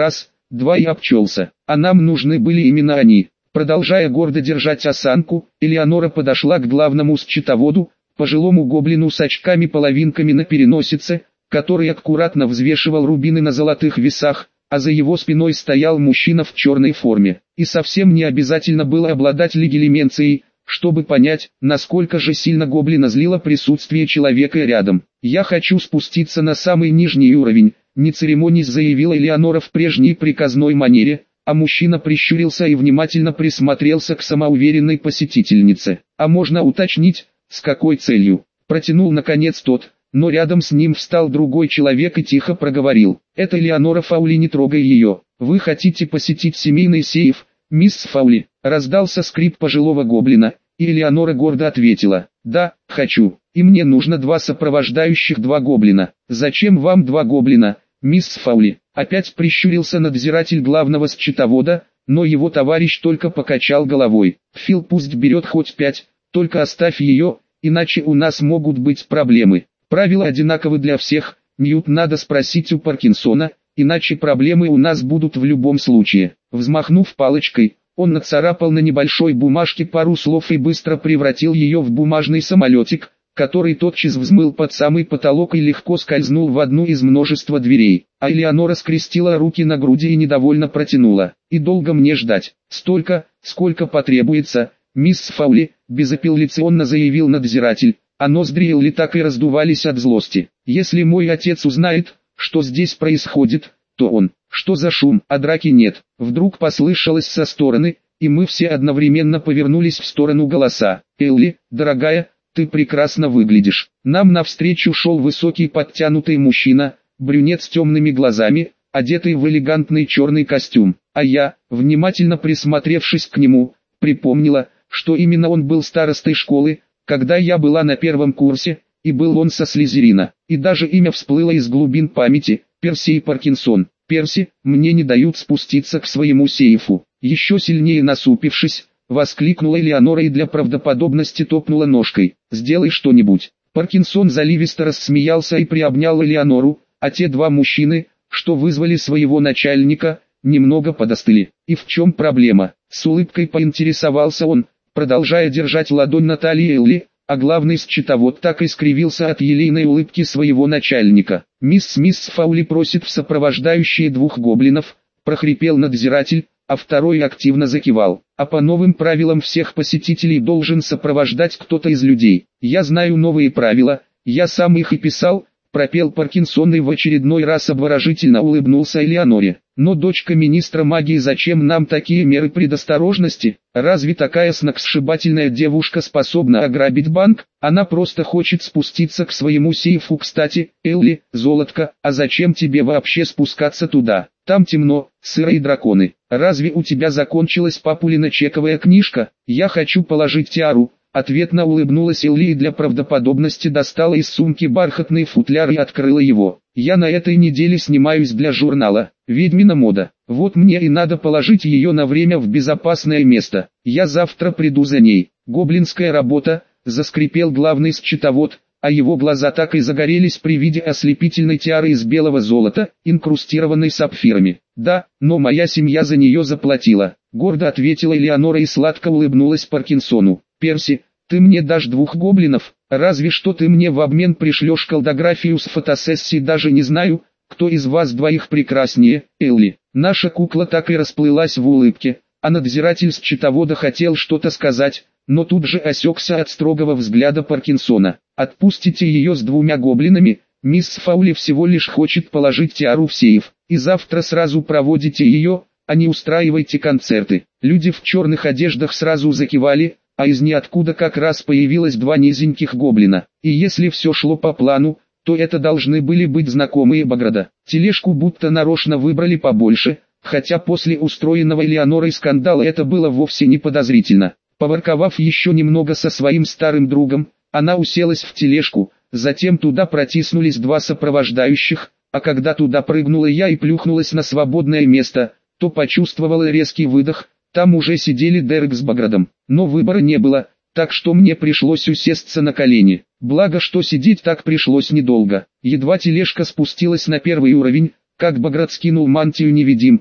2 и обчелся. А нам нужны были именно они. Продолжая гордо держать осанку, Элеонора подошла к главному счетоводу, пожилому гоблину с очками-половинками на переносице, который аккуратно взвешивал рубины на золотых весах, а за его спиной стоял мужчина в черной форме. И совсем не обязательно было обладать легилименцией, чтобы понять, насколько же сильно гоблина злило присутствие человека рядом. «Я хочу спуститься на самый нижний уровень», — не церемонясь заявила Элеонора в прежней приказной манере, а мужчина прищурился и внимательно присмотрелся к самоуверенной посетительнице. «А можно уточнить, с какой целью?» — протянул наконец тот, но рядом с ним встал другой человек и тихо проговорил. «Это Элеонора Фаули, не трогай ее. Вы хотите посетить семейный сейф, мисс Фаули?» Раздался скрип пожилого гоблина, и Элеонора гордо ответила: «Да, хочу, и мне нужно 2 сопровождающих 2 гоблина». «Зачем вам 2 гоблина, мисс Фаули?» Опять прищурился надзиратель главного счетовода, но его товарищ только покачал головой. «Фил пусть берет хоть 5, только оставь ее, иначе у нас могут быть проблемы. Правила одинаковы для всех, Ньют, надо спросить у Паркинсона, иначе проблемы у нас будут в любом случае». Взмахнув палочкой, он нацарапал на небольшой бумажке пару слов и быстро превратил ее в бумажный самолетик, который тотчас взмыл под самый потолок и легко скользнул в одну из множества дверей. А Элеонора скрестила руки на груди и недовольно протянула: «И долго мне ждать?» «Столько, сколько потребуется, мисс Фаули», — безапелляционно заявил надзиратель, а ноздри Элли так и раздувались от злости. «Если мой отец узнает, что здесь происходит, то он...» «Что за шум? А драки нет?» Вдруг послышалось со стороны, и мы все одновременно повернулись в сторону голоса. «Элли, дорогая, ты прекрасно выглядишь». Нам навстречу шел высокий подтянутый мужчина, брюнет с темными глазами, одетый в элегантный черный костюм. А я, внимательно присмотревшись к нему, припомнила, что именно он был старостой школы, когда я была на 1 курсе, и был он со Слизерина. И даже имя всплыло из глубин памяти: Персей Паркинсон. «Перси, мне не дают спуститься к своему сейфу». Еще сильнее насупившись, воскликнула Элеонора и для правдоподобности топнула ножкой. «Сделай что-нибудь». Паркинсон заливисто рассмеялся и приобнял Элеонору, а те 2 мужчины, что вызвали своего начальника, немного подостыли. «И в чем проблема?» — с улыбкой поинтересовался он, продолжая держать ладонь на талии Элли, а главный счетовод так и скривился от елейной улыбки своего начальника. «Мисс Фаули просит в сопровождающие 2 гоблинов», — прохрипел надзиратель, а второй активно закивал. «А по новым правилам всех посетителей должен сопровождать кто-то из людей». «Я знаю новые правила, я сам их и писал», — пропел Паркинсон и в очередной раз обворожительно улыбнулся Элеоноре. «Но дочка министра магии, зачем нам такие меры предосторожности? Разве такая сногсшибательная девушка способна ограбить банк? Она просто хочет спуститься к своему сейфу. Кстати, Элли, золотко, а зачем тебе вообще спускаться туда? Там темно, сыро и драконы. Разве у тебя закончилась папулина чековая книжка? Я хочу положить тиару». Ответно улыбнулась Элли и для правдоподобности достала из сумки бархатный футляр и открыла его. «Я на этой неделе снимаюсь для журнала «Ведьмина мода». Вот мне и надо положить ее на время в безопасное место. Я завтра приду за ней». «Гоблинская работа», — заскрипел главный счетовод, а его глаза так и загорелись при виде ослепительной тиары из белого золота, инкрустированной сапфирами. «Да, но моя семья за нее заплатила», — гордо ответила Элеонора и сладко улыбнулась Паркинсону. «Перси, ты мне дашь 2 гоблинов, разве что ты мне в обмен пришлешь колдографию с фотосессии. Даже не знаю, кто из вас 2 прекраснее, Элли». Наша кукла так и расплылась в улыбке, а надзиратель счетовода хотел что-то сказать, но тут же осекся от строгого взгляда Паркинсона. «Отпустите ее с 2 гоблинами, мисс Фаули всего лишь хочет положить тиару в сейф, и завтра сразу проводите ее, а не устраивайте концерты». Люди в черных одеждах сразу закивали, а из ниоткуда как раз появилось 2 низеньких гоблина. И если все шло по плану, то это должны были быть знакомые Баграда. Тележку будто нарочно выбрали побольше, хотя после устроенного Элеонорой скандала это было вовсе не подозрительно. Поворковав еще немного со своим старым другом, она уселась в тележку, затем туда протиснулись 2 сопровождающих, а когда туда прыгнула я и плюхнулась на свободное место, то почувствовала резкий выдох. Там уже сидели Дерек с Баградом, но выбора не было, так что мне пришлось усесться на колени. Благо, что сидеть так пришлось недолго. Едва тележка спустилась на 1 уровень, как Баград скинул мантию-невидимку,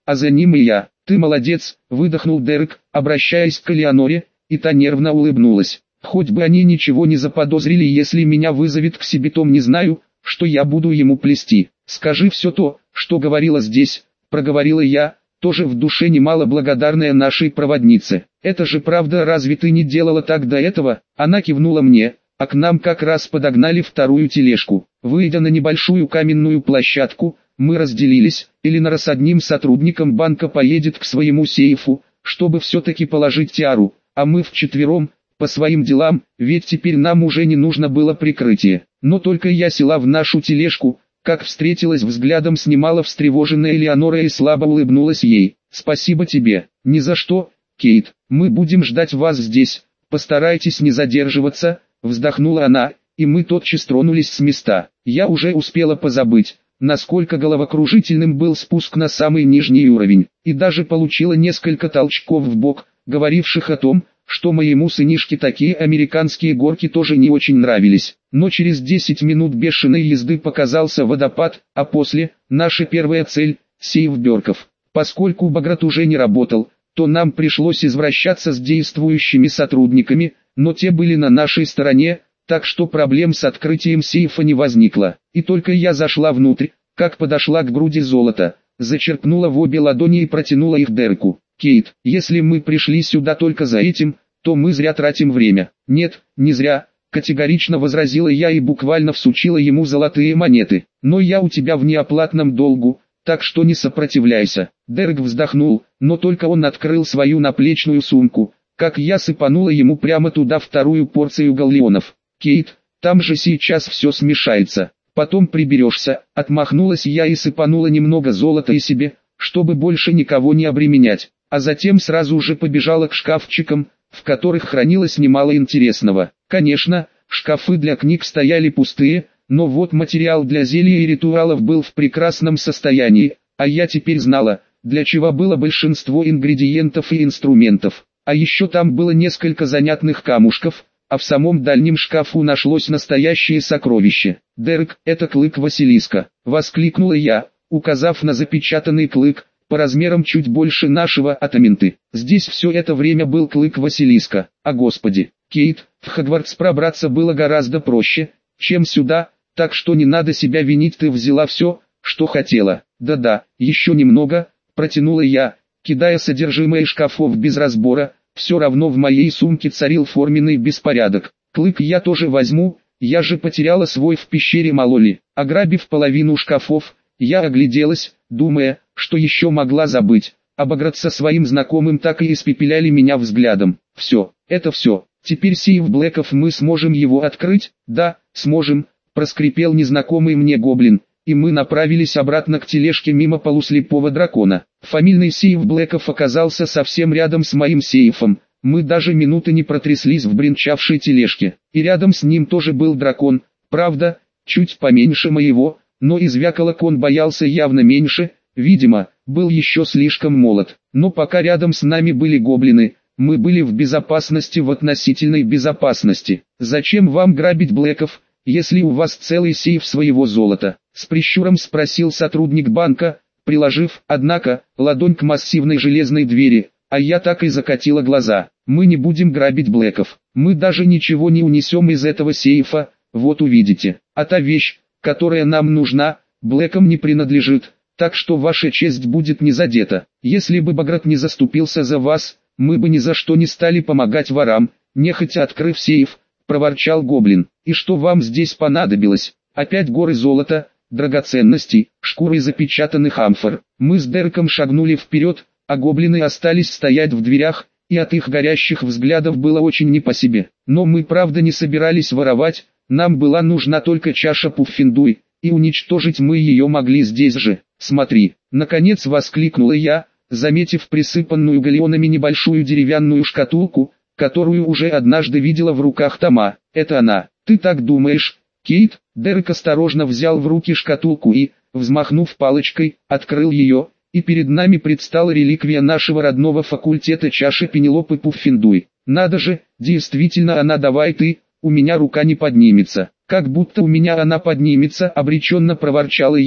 а за ним и я. «Ты молодец», — выдохнул Дерек, обращаясь к Элеоноре, и та нервно улыбнулась. «Хоть бы они ничего не заподозрили, если меня вызовет к себе Том, не знаю, что я буду ему плести. Скажи все то, что говорила здесь», — проговорила я, тоже в душе немало благодарная нашей проводнице. «Это же правда, разве ты не делала так до этого?» Она кивнула мне, а к нам как раз подогнали вторую тележку. Выйдя на небольшую каменную площадку, мы разделились. Элинора с одним сотрудником банка поедет к своему сейфу, чтобы все-таки положить тиару, а мы вчетвером, по своим делам, ведь теперь нам уже не нужно было прикрытие. Но только я села в нашу тележку, как встретилась взглядом с немало встревоженной Элеонорой и слабо улыбнулась ей. «Спасибо тебе». «Ни за что, Кейт, мы будем ждать вас здесь, постарайтесь не задерживаться», вздохнула она, и мы тотчас тронулись с места. Я уже успела позабыть, насколько головокружительным был спуск на самый нижний уровень, и даже получила несколько толчков в бок, говоривших о том, что моему сынишке такие американские горки тоже не очень нравились. Но через 10 минут бешеной езды показался водопад, а после – наша первая цель – сейф Берков. Поскольку Баграт уже не работал, то нам пришлось извращаться с действующими сотрудниками, но те были на нашей стороне, так что проблем с открытием сейфа не возникло. И только я зашла внутрь, как подошла к груди золота, зачерпнула в обе ладони и протянула их Дереку. «Кейт, если мы пришли сюда только за этим, то мы зря тратим время». «Нет, не зря», категорично возразила я и буквально всучила ему золотые монеты. «Но я у тебя в неоплатном долгу, так что не сопротивляйся». Дерек вздохнул, но только он открыл свою наплечную сумку, как я сыпанула ему прямо туда вторую порцию галлеонов. «Кейт, там же сейчас все смешается, потом приберешься», отмахнулась я и сыпанула немного золота и себе, чтобы больше никого не обременять, а затем сразу же побежала к шкафчикам, в которых хранилось немало интересного. Конечно, шкафы для книг стояли пустые, но вот материал для зелья и ритуалов был в прекрасном состоянии, а я теперь знала, для чего было большинство ингредиентов и инструментов. А еще там было несколько занятных камушков, а в самом дальнем шкафу нашлось настоящее сокровище. «Дерек, это клык Василиска», — воскликнула я, указав на запечатанный клык, по размерам чуть больше нашего атаменты. Здесь все это время был клык Василиска. А господи, Кейт, в Хогвартс пробраться было гораздо проще, чем сюда, так что не надо себя винить, ты взяла все, что хотела. Да-да, еще немного, протянула я, кидая содержимое шкафов без разбора, все равно в моей сумке царил форменный беспорядок. Клык я тоже возьму, я же потеряла свой в пещере Малоли. Ограбив половину шкафов, я огляделась, думая, что еще могла забыть. А Баграт со своим знакомым так и испепеляли меня взглядом. «Все, это все. Теперь сейф Блэков, мы сможем его открыть?» «Да, сможем», проскрипел незнакомый мне гоблин, и мы направились обратно к тележке мимо полуслепого дракона. Фамильный сейф Блэков оказался совсем рядом с моим сейфом. Мы даже минуты не протряслись в бренчавшей тележке. И рядом с ним тоже был дракон, правда, чуть поменьше моего, но и звяколок он боялся явно меньше, видимо, был еще слишком молод. Но пока рядом с нами были гоблины, мы были в безопасности, в относительной безопасности. «Зачем вам грабить Блэков, если у вас целый сейф своего золота?» С прищуром спросил сотрудник банка, приложив, однако, ладонь к массивной железной двери, а я так и закатила глаза. «Мы не будем грабить Блэков, мы даже ничего не унесем из этого сейфа, вот увидите. А та вещь, которая нам нужна, Блэкам не принадлежит, так что ваша честь будет не задета. Если бы Баграт не заступился за вас, мы бы ни за что не стали помогать ворам», нехотя открыв сейф, проворчал гоблин. «И что вам здесь понадобилось? Опять горы золота, драгоценностей, шкуры запечатанных амфор». Мы с Дереком шагнули вперед, а гоблины остались стоять в дверях, и от их горящих взглядов было очень не по себе. Но мы правда не собирались воровать, нам была нужна только чаша Пуффендуй, и уничтожить мы ее могли здесь же. «Смотри!» — наконец воскликнула я, заметив присыпанную галеонами небольшую деревянную шкатулку, которую уже однажды видела в руках Тома. «Это она. Ты так думаешь, Кейт?» Дерек осторожно взял в руки шкатулку и, взмахнув палочкой, открыл ее, и перед нами предстала реликвия нашего родного факультета, чаша Пенелопы Пуффендуй. «Надо же, действительно она, давай ты, у меня рука не поднимется». «Как будто у меня она поднимется», — обреченно проворчала я,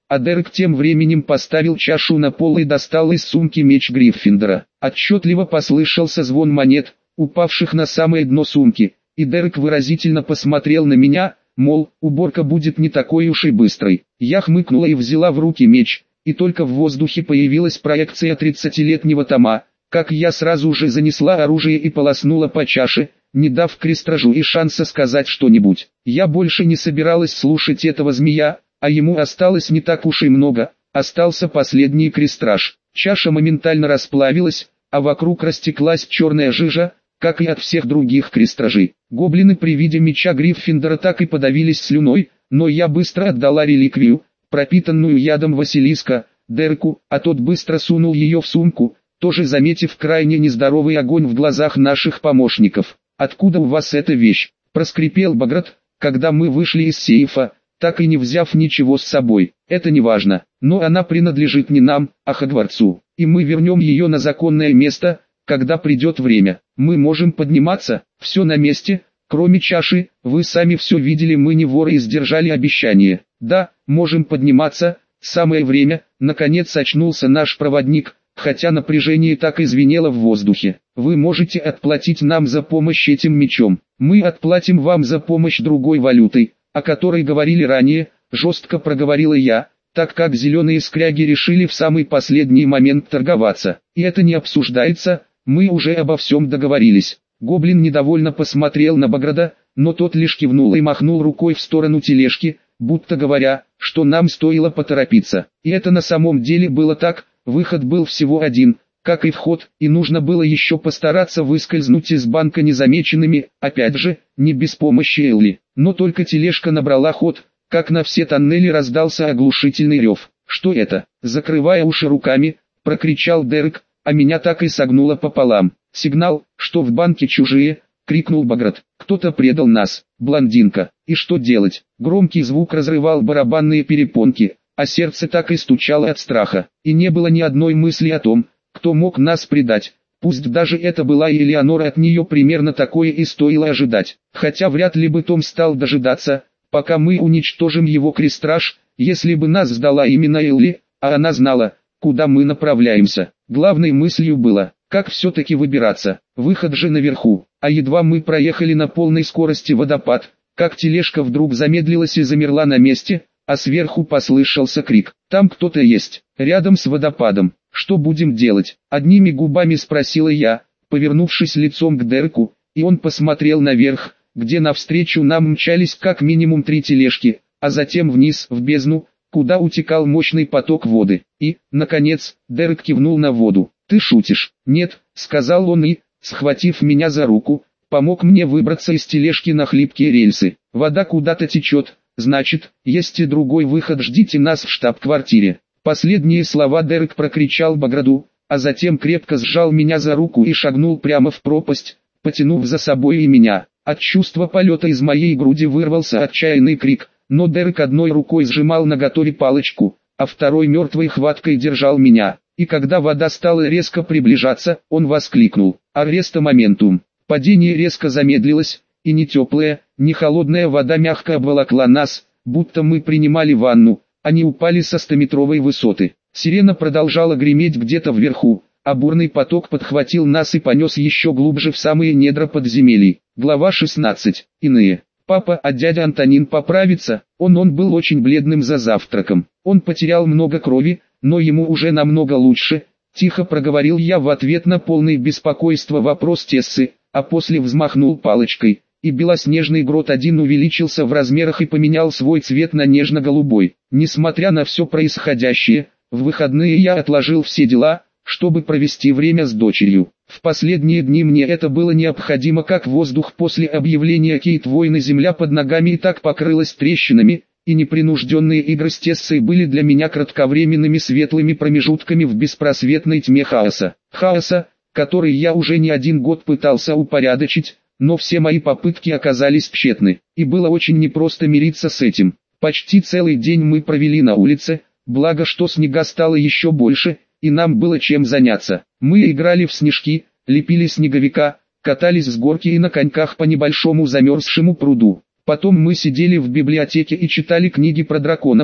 а Дерек тем временем поставил чашу на пол и достал из сумки меч Гриффиндора. Отчетливо послышался звон монет, упавших на самое дно сумки, и Дерек выразительно посмотрел на меня, мол, уборка будет не такой уж и быстрой. Я хмыкнула и взяла в руки меч, и только в воздухе появилась проекция 30-летнего Тома, как я сразу же занесла оружие и полоснула по чаше, не дав крестражу и шанса сказать что-нибудь. Я больше не собиралась слушать этого змея, а ему осталось не так уж и много, остался последний крестраж. Чаша моментально расплавилась, а вокруг растеклась черная жижа, как и от всех других крестражей. Гоблины при виде меча Гриффиндора так и подавились слюной, но я быстро отдала реликвию, пропитанную ядом Василиска, Дереку, а тот быстро сунул ее в сумку, тоже заметив крайне нездоровый огонь в глазах наших помощников. «Откуда у вас эта вещь?» – проскрипел Баграт, когда мы вышли из сейфа, так и не взяв ничего с собой. «Это не важно, но она принадлежит не нам, а Хогвартсу, и мы вернем ее на законное место, когда придет время. Мы можем подниматься, все на месте, кроме чаши, вы сами все видели, мы не воры и сдержали обещание. Да, можем подниматься, самое время», наконец очнулся наш проводник, хотя напряжение так и звенело в воздухе. «Вы можете отплатить нам за помощь этим мечом. Мы отплатим вам за помощь другой валютой, о которой говорили ранее», жестко проговорила я, так как зеленые скряги решили в самый последний момент торговаться. «И это не обсуждается, мы уже обо всем договорились». Гоблин недовольно посмотрел на Баграда, но тот лишь кивнул и махнул рукой в сторону тележки, будто говоря, что нам стоило поторопиться. И это на самом деле было так, выход был всего один, как и вход, и нужно было еще постараться выскользнуть из банка незамеченными, опять же, не без помощи Элли. Но только тележка набрала ход, как на все тоннели раздался оглушительный рев. «Что это?» – закрывая уши руками, прокричал Дерек, а меня так и согнуло пополам. «Сигнал, что в банке чужие!» — крикнул Баграт. «Кто-то предал нас, блондинка. И что делать?» Громкий звук разрывал барабанные перепонки, а сердце так и стучало от страха. И не было ни одной мысли о том, кто мог нас предать. Пусть даже это была и Элеонора, от нее примерно такое и стоило ожидать. Хотя вряд ли бы Том стал дожидаться, пока мы уничтожим его крестраж, если бы нас сдала именно Элли, а она знала, куда мы направляемся. Главной мыслью было, как все-таки выбираться. Выход же наверху. А едва мы проехали на полной скорости водопад, как тележка вдруг замедлилась и замерла на месте, а сверху послышался крик. «Там кто-то есть, рядом с водопадом. Что будем делать?» Одними губами спросила я, повернувшись лицом к Дереку, и он посмотрел наверх, где навстречу нам мчались как минимум 3 тележки, а затем вниз, в бездну, куда утекал мощный поток воды. И, наконец, Дерек кивнул на воду. «Ты шутишь?» «Нет», — сказал он и, схватив меня за руку, помог мне выбраться из тележки на хлипкие рельсы. «Вода куда-то течет, значит, есть и другой выход, ждите нас в штаб-квартире». Последние слова Дерек прокричал Баграду, а затем крепко сжал меня за руку и шагнул прямо в пропасть, потянув за собой и меня. От чувства полета из моей груди вырвался отчаянный крик, но Дерек одной рукой сжимал наготове палочку, а второй мертвой хваткой держал меня. И когда вода стала резко приближаться, он воскликнул: «Ареста моментум!». Падение резко замедлилось, и ни теплая, ни холодная вода мягко обволокла нас, будто мы принимали ванну, а не упали со 100-метровой высоты. Сирена продолжала греметь где-то вверху, а бурный поток подхватил нас и понес еще глубже в самые недра подземелий. Глава 16. Иные. «Папа, а дядя Антонин поправится?» Он был очень бледным за завтраком. «Он потерял много крови, но ему уже намного лучше», — тихо проговорил я в ответ на полный беспокойства вопрос Тессы, а после взмахнул палочкой, и белоснежный грот один увеличился в размерах и поменял свой цвет на нежно-голубой. Несмотря на все происходящее, в выходные я отложил все дела, чтобы провести время с дочерью. В последние дни мне это было необходимо как воздух после объявления Кейт-войны. Земля под ногами и так покрылась трещинами, и непринужденные игры с Тессой были для меня кратковременными светлыми промежутками в беспросветной тьме хаоса. Хаоса, который я уже не 1 год пытался упорядочить, но все мои попытки оказались тщетны, и было очень непросто мириться с этим. Почти целый день мы провели на улице, благо что снега стало еще больше, и нам было чем заняться. Мы играли в снежки, лепили снеговика, катались с горки и на коньках по небольшому замерзшему пруду. Потом мы сидели в библиотеке и читали книги про драконов,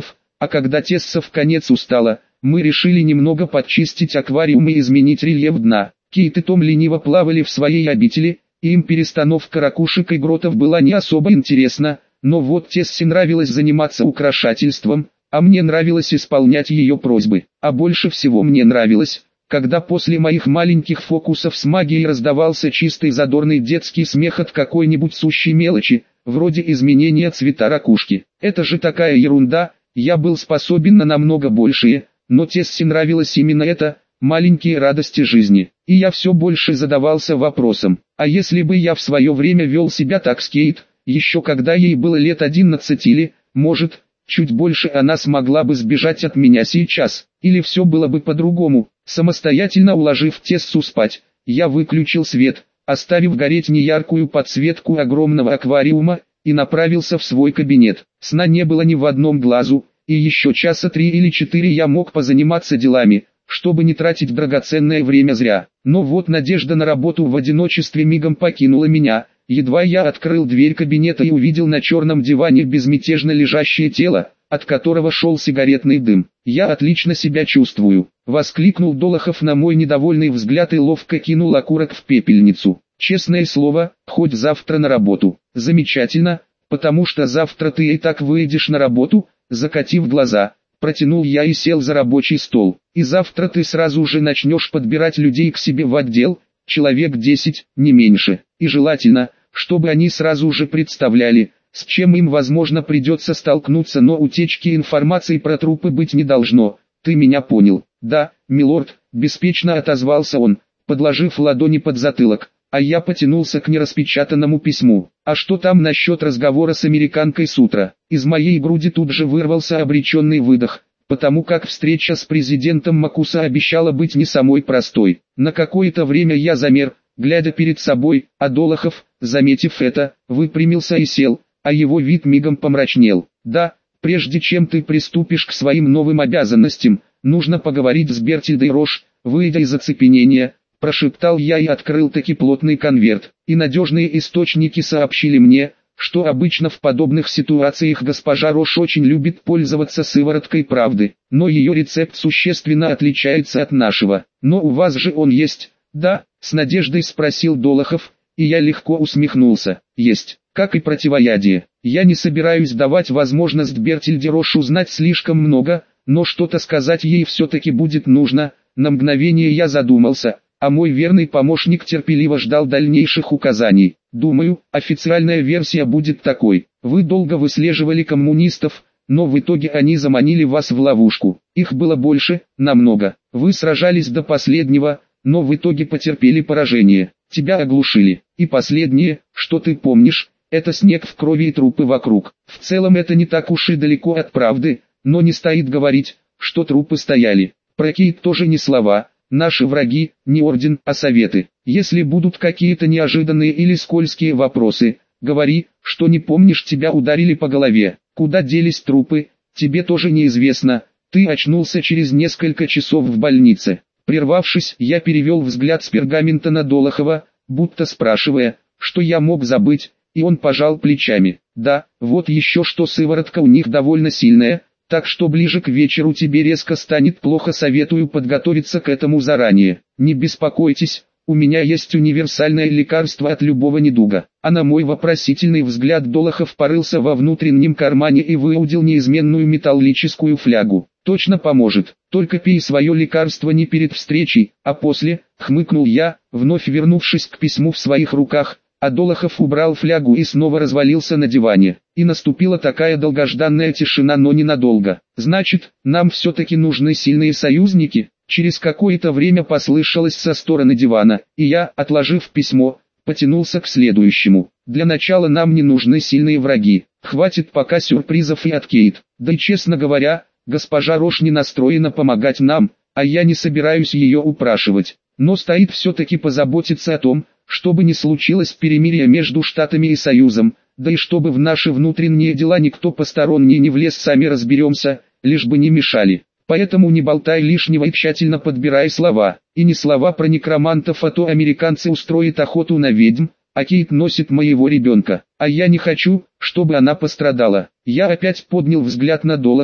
А когда Тесса в конец устала, мы решили немного подчистить аквариум и изменить рельеф дна. Кейт и Том лениво плавали в своей обители, и им перестановка ракушек и гротов была не особо интересна, но вот Тессе нравилось заниматься украшательством, а мне нравилось исполнять ее просьбы. А больше всего мне нравилось, когда после моих маленьких фокусов с магией раздавался чистый задорный детский смех от какой-нибудь сущей мелочи, вроде изменения цвета ракушки. Это же такая ерунда, я был способен на намного большее, но Тессе нравилось именно это, маленькие радости жизни. И я все больше задавался вопросом, а если бы я в свое время вел себя так с Кейт, еще когда ей было лет 11 или, может, чуть больше, она смогла бы сбежать от меня сейчас, или все было бы по-другому. Самостоятельно уложив Тессу спать, я выключил свет, оставив гореть неяркую подсветку огромного аквариума, и направился в свой кабинет. Сна не было ни в одном глазу, и еще часа 3 или 4 я мог позаниматься делами, чтобы не тратить драгоценное время зря. Но вот надежда на работу в одиночестве мигом покинула меня. Едва я открыл дверь кабинета и увидел на черном диване безмятежно лежащее тело, от которого шел сигаретный дым. «Я отлично себя чувствую», — воскликнул Долохов на мой недовольный взгляд и ловко кинул окурок в пепельницу. «Честное слово, хоть завтра на работу». «Замечательно, потому что завтра ты и так выйдешь на работу», — закатив глаза, протянул я и сел за рабочий стол. «И завтра ты сразу же начнешь подбирать людей к себе в отдел, человек 10, не меньше, и желательно, чтобы они сразу же представляли, с чем им возможно придется столкнуться, но утечки информации про трупы быть не должно, ты меня понял?» «Да, милорд», — беспечно отозвался он, подложив ладони под затылок, а я потянулся к нераспечатанному письму. «А что там насчет разговора с американкой с утра?» Из моей груди тут же вырвался обреченный выдох, потому как встреча с президентом Макуса обещала быть не самой простой. На какое-то время я замер, глядя перед собой, а Долохов, заметив это, выпрямился и сел, а его вид мигом помрачнел. «Да, прежде чем ты приступишь к своим новым обязанностям, нужно поговорить с Бертильдой Рош», выйдя из оцепенения, прошептал я и открыл таки плотный конверт. И надежные источники сообщили мне, что обычно в подобных ситуациях госпожа Рош очень любит пользоваться сывороткой правды, но ее рецепт существенно отличается от нашего. «Но у вас же он есть?» «Да», — с надеждой спросил Долохов, и я легко усмехнулся. «Есть, как и противоядие. Я не собираюсь давать возможность Бертильде Рош узнать слишком много, но что-то сказать ей все-таки будет нужно». На мгновение я задумался, а мой верный помощник терпеливо ждал дальнейших указаний. «Думаю, официальная версия будет такой. Вы долго выслеживали коммунистов, но в итоге они заманили вас в ловушку. Их было больше, намного. Вы сражались до последнего, но в итоге потерпели поражение. Тебя оглушили. И последнее, что ты помнишь, это снег в крови и трупы вокруг. В целом это не так уж и далеко от правды, но не стоит говорить, что трупы стояли. Про Кейт тоже ни слова. Наши враги, не орден, а советы. Если будут какие-то неожиданные или скользкие вопросы, говори, что не помнишь, тебя ударили по голове. Куда делись трупы, тебе тоже неизвестно. Ты очнулся через несколько часов в больнице». Прервавшись, я перевел взгляд с пергамента на Долохова, будто спрашивая, что я мог забыть, и он пожал плечами. «Да, вот еще что, сыворотка у них довольно сильная, так что ближе к вечеру тебе резко станет плохо, советую подготовиться к этому заранее. Не беспокойтесь, у меня есть универсальное лекарство от любого недуга». А на мой вопросительный взгляд Долохов порылся во внутреннем кармане и выудил неизменную металлическую флягу. «Точно поможет, только пей свое лекарство не перед встречей, а после», — хмыкнул я, вновь вернувшись к письму в своих руках, а Долохов убрал флягу и снова развалился на диване. И наступила такая долгожданная тишина, но ненадолго. «Значит, нам все-таки нужны сильные союзники?» Через какое-то время послышалось со стороны дивана, и я, отложив письмо, потянулся к следующему. «Для начала нам не нужны сильные враги, хватит пока сюрпризов и от Кейт. Да и честно говоря, госпожа Рош не настроена помогать нам, а я не собираюсь ее упрашивать. Но стоит все-таки позаботиться о том, чтобы не случилось перемирия между Штатами и Союзом, да и чтобы в наши внутренние дела никто посторонний не влез, сами разберемся, лишь бы не мешали. Поэтому не болтай лишнего и тщательно подбирай слова. И не слова про некромантов, а то американцы устроят охоту на ведьм, а Кейт носит моего ребенка. А я не хочу, чтобы она пострадала». Я опять поднял взгляд на Долохова,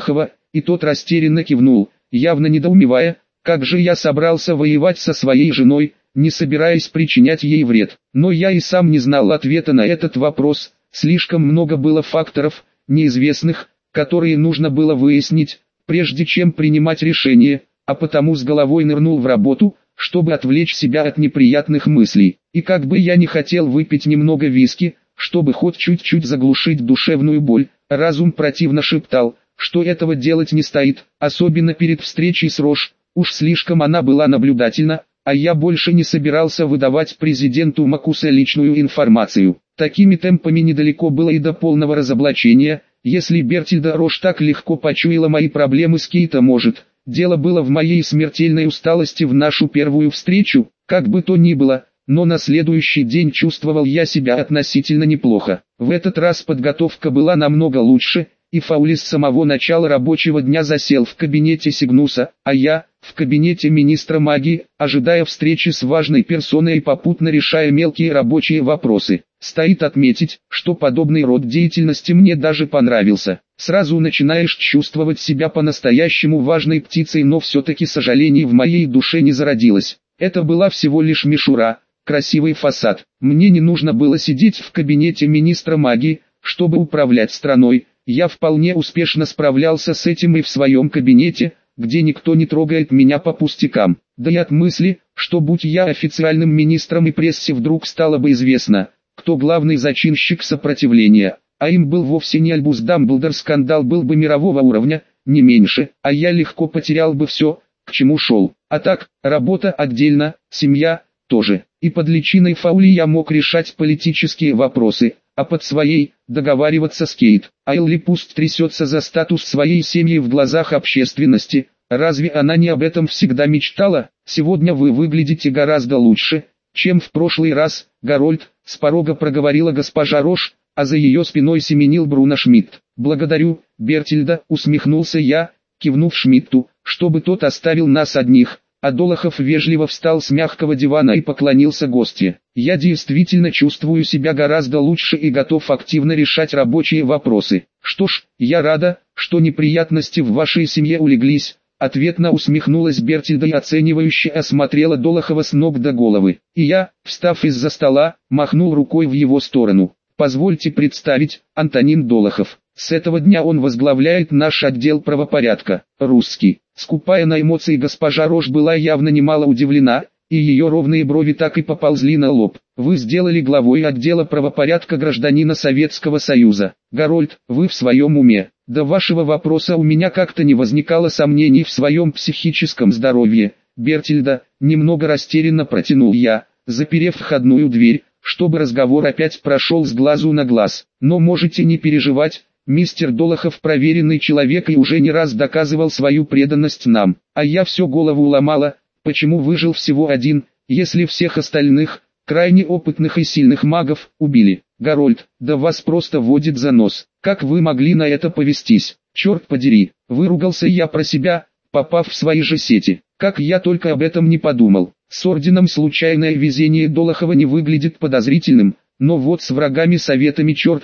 и тот растерянно кивнул, явно недоумевая, как же я собрался воевать со своей женой, не собираясь причинять ей вред. Но я и сам не знал ответа на этот вопрос, слишком много было факторов, неизвестных, которые нужно было выяснить, прежде чем принимать решение, а потому с головой нырнул в работу, чтобы отвлечь себя от неприятных мыслей. И как бы я не хотел выпить немного виски, чтобы хоть чуть-чуть заглушить душевную боль, разум противно шептал, что этого делать не стоит, особенно перед встречей с Рош, уж слишком она была наблюдательна, а я больше не собирался выдавать президенту Макуса личную информацию. Такими темпами недалеко было и до полного разоблачения, если Бертильда Рош так легко почуяла мои проблемы с Кейта, может, дело было в моей смертельной усталости в нашу первую встречу, как бы то ни было, но на следующий день чувствовал я себя относительно неплохо. В этот раз подготовка была намного лучше, и Фаули с самого начала рабочего дня засел в кабинете Сигнуса, а я – в кабинете министра магии, ожидая встречи с важной персоной и попутно решая мелкие рабочие вопросы. Стоит отметить, что подобный род деятельности мне даже понравился. Сразу начинаешь чувствовать себя по-настоящему важной птицей, но все-таки сожалений в моей душе не зародилось. Это была всего лишь мишура, красивый фасад. Мне не нужно было сидеть в кабинете министра магии, чтобы управлять страной. Я вполне успешно справлялся с этим и в своем кабинете, где никто не трогает меня по пустякам. Да и от мысли, что будь я официальным министром и прессе вдруг стало бы известно, кто главный зачинщик сопротивления, а им был вовсе не Альбус Дамблдор, скандал был бы мирового уровня, не меньше, а я легко потерял бы все, к чему шел. А так, работа отдельно, семья тоже. И под личиной Фаули я мог решать политические вопросы, а под своей – договариваться с Кейт. А Элли пусть трясется за статус своей семьи в глазах общественности, разве она не об этом всегда мечтала? Сегодня вы выглядите гораздо лучше, чем в прошлый раз, Гарольд, с порога проговорила госпожа Рош, а за ее спиной семенил Бруно Шмидт. Благодарю, Бертильда, усмехнулся я, кивнув Шмидту, чтобы тот оставил нас одних. А Долохов вежливо встал с мягкого дивана и поклонился гостье. Я действительно чувствую себя гораздо лучше и готов активно решать рабочие вопросы. Что ж, я рада, что неприятности в вашей семье улеглись. Ответно усмехнулась Бертильда и оценивающе осмотрела Долохова с ног до головы. И я, встав из-за стола, махнул рукой в его сторону. Позвольте представить, Антонин Долохов. С этого дня он возглавляет наш отдел правопорядка, русский. Скупая на эмоции госпожа Рош была явно немало удивлена, и ее ровные брови так и поползли на лоб. Вы сделали главой отдела правопорядка гражданина Советского Союза. Гарольд, вы в своем уме? До вашего вопроса у меня как-то не возникало сомнений в своем психическом здоровье. Бертильда, немного растерянно протянул я, заперев входную дверь, чтобы разговор опять прошел с глазу на глаз. Но можете не переживать. Мистер Долохов проверенный человек и уже не раз доказывал свою преданность нам. А я все голову ломала, почему выжил всего один, если всех остальных, крайне опытных и сильных магов, убили. Гарольд, да вас просто водит за нос. Как вы могли на это повестись? Черт подери, выругался я про себя, попав в свои же сети. Как я только об этом не подумал. С орденом случайное везение Долохова не выглядит подозрительным. Но вот с врагами советами черт.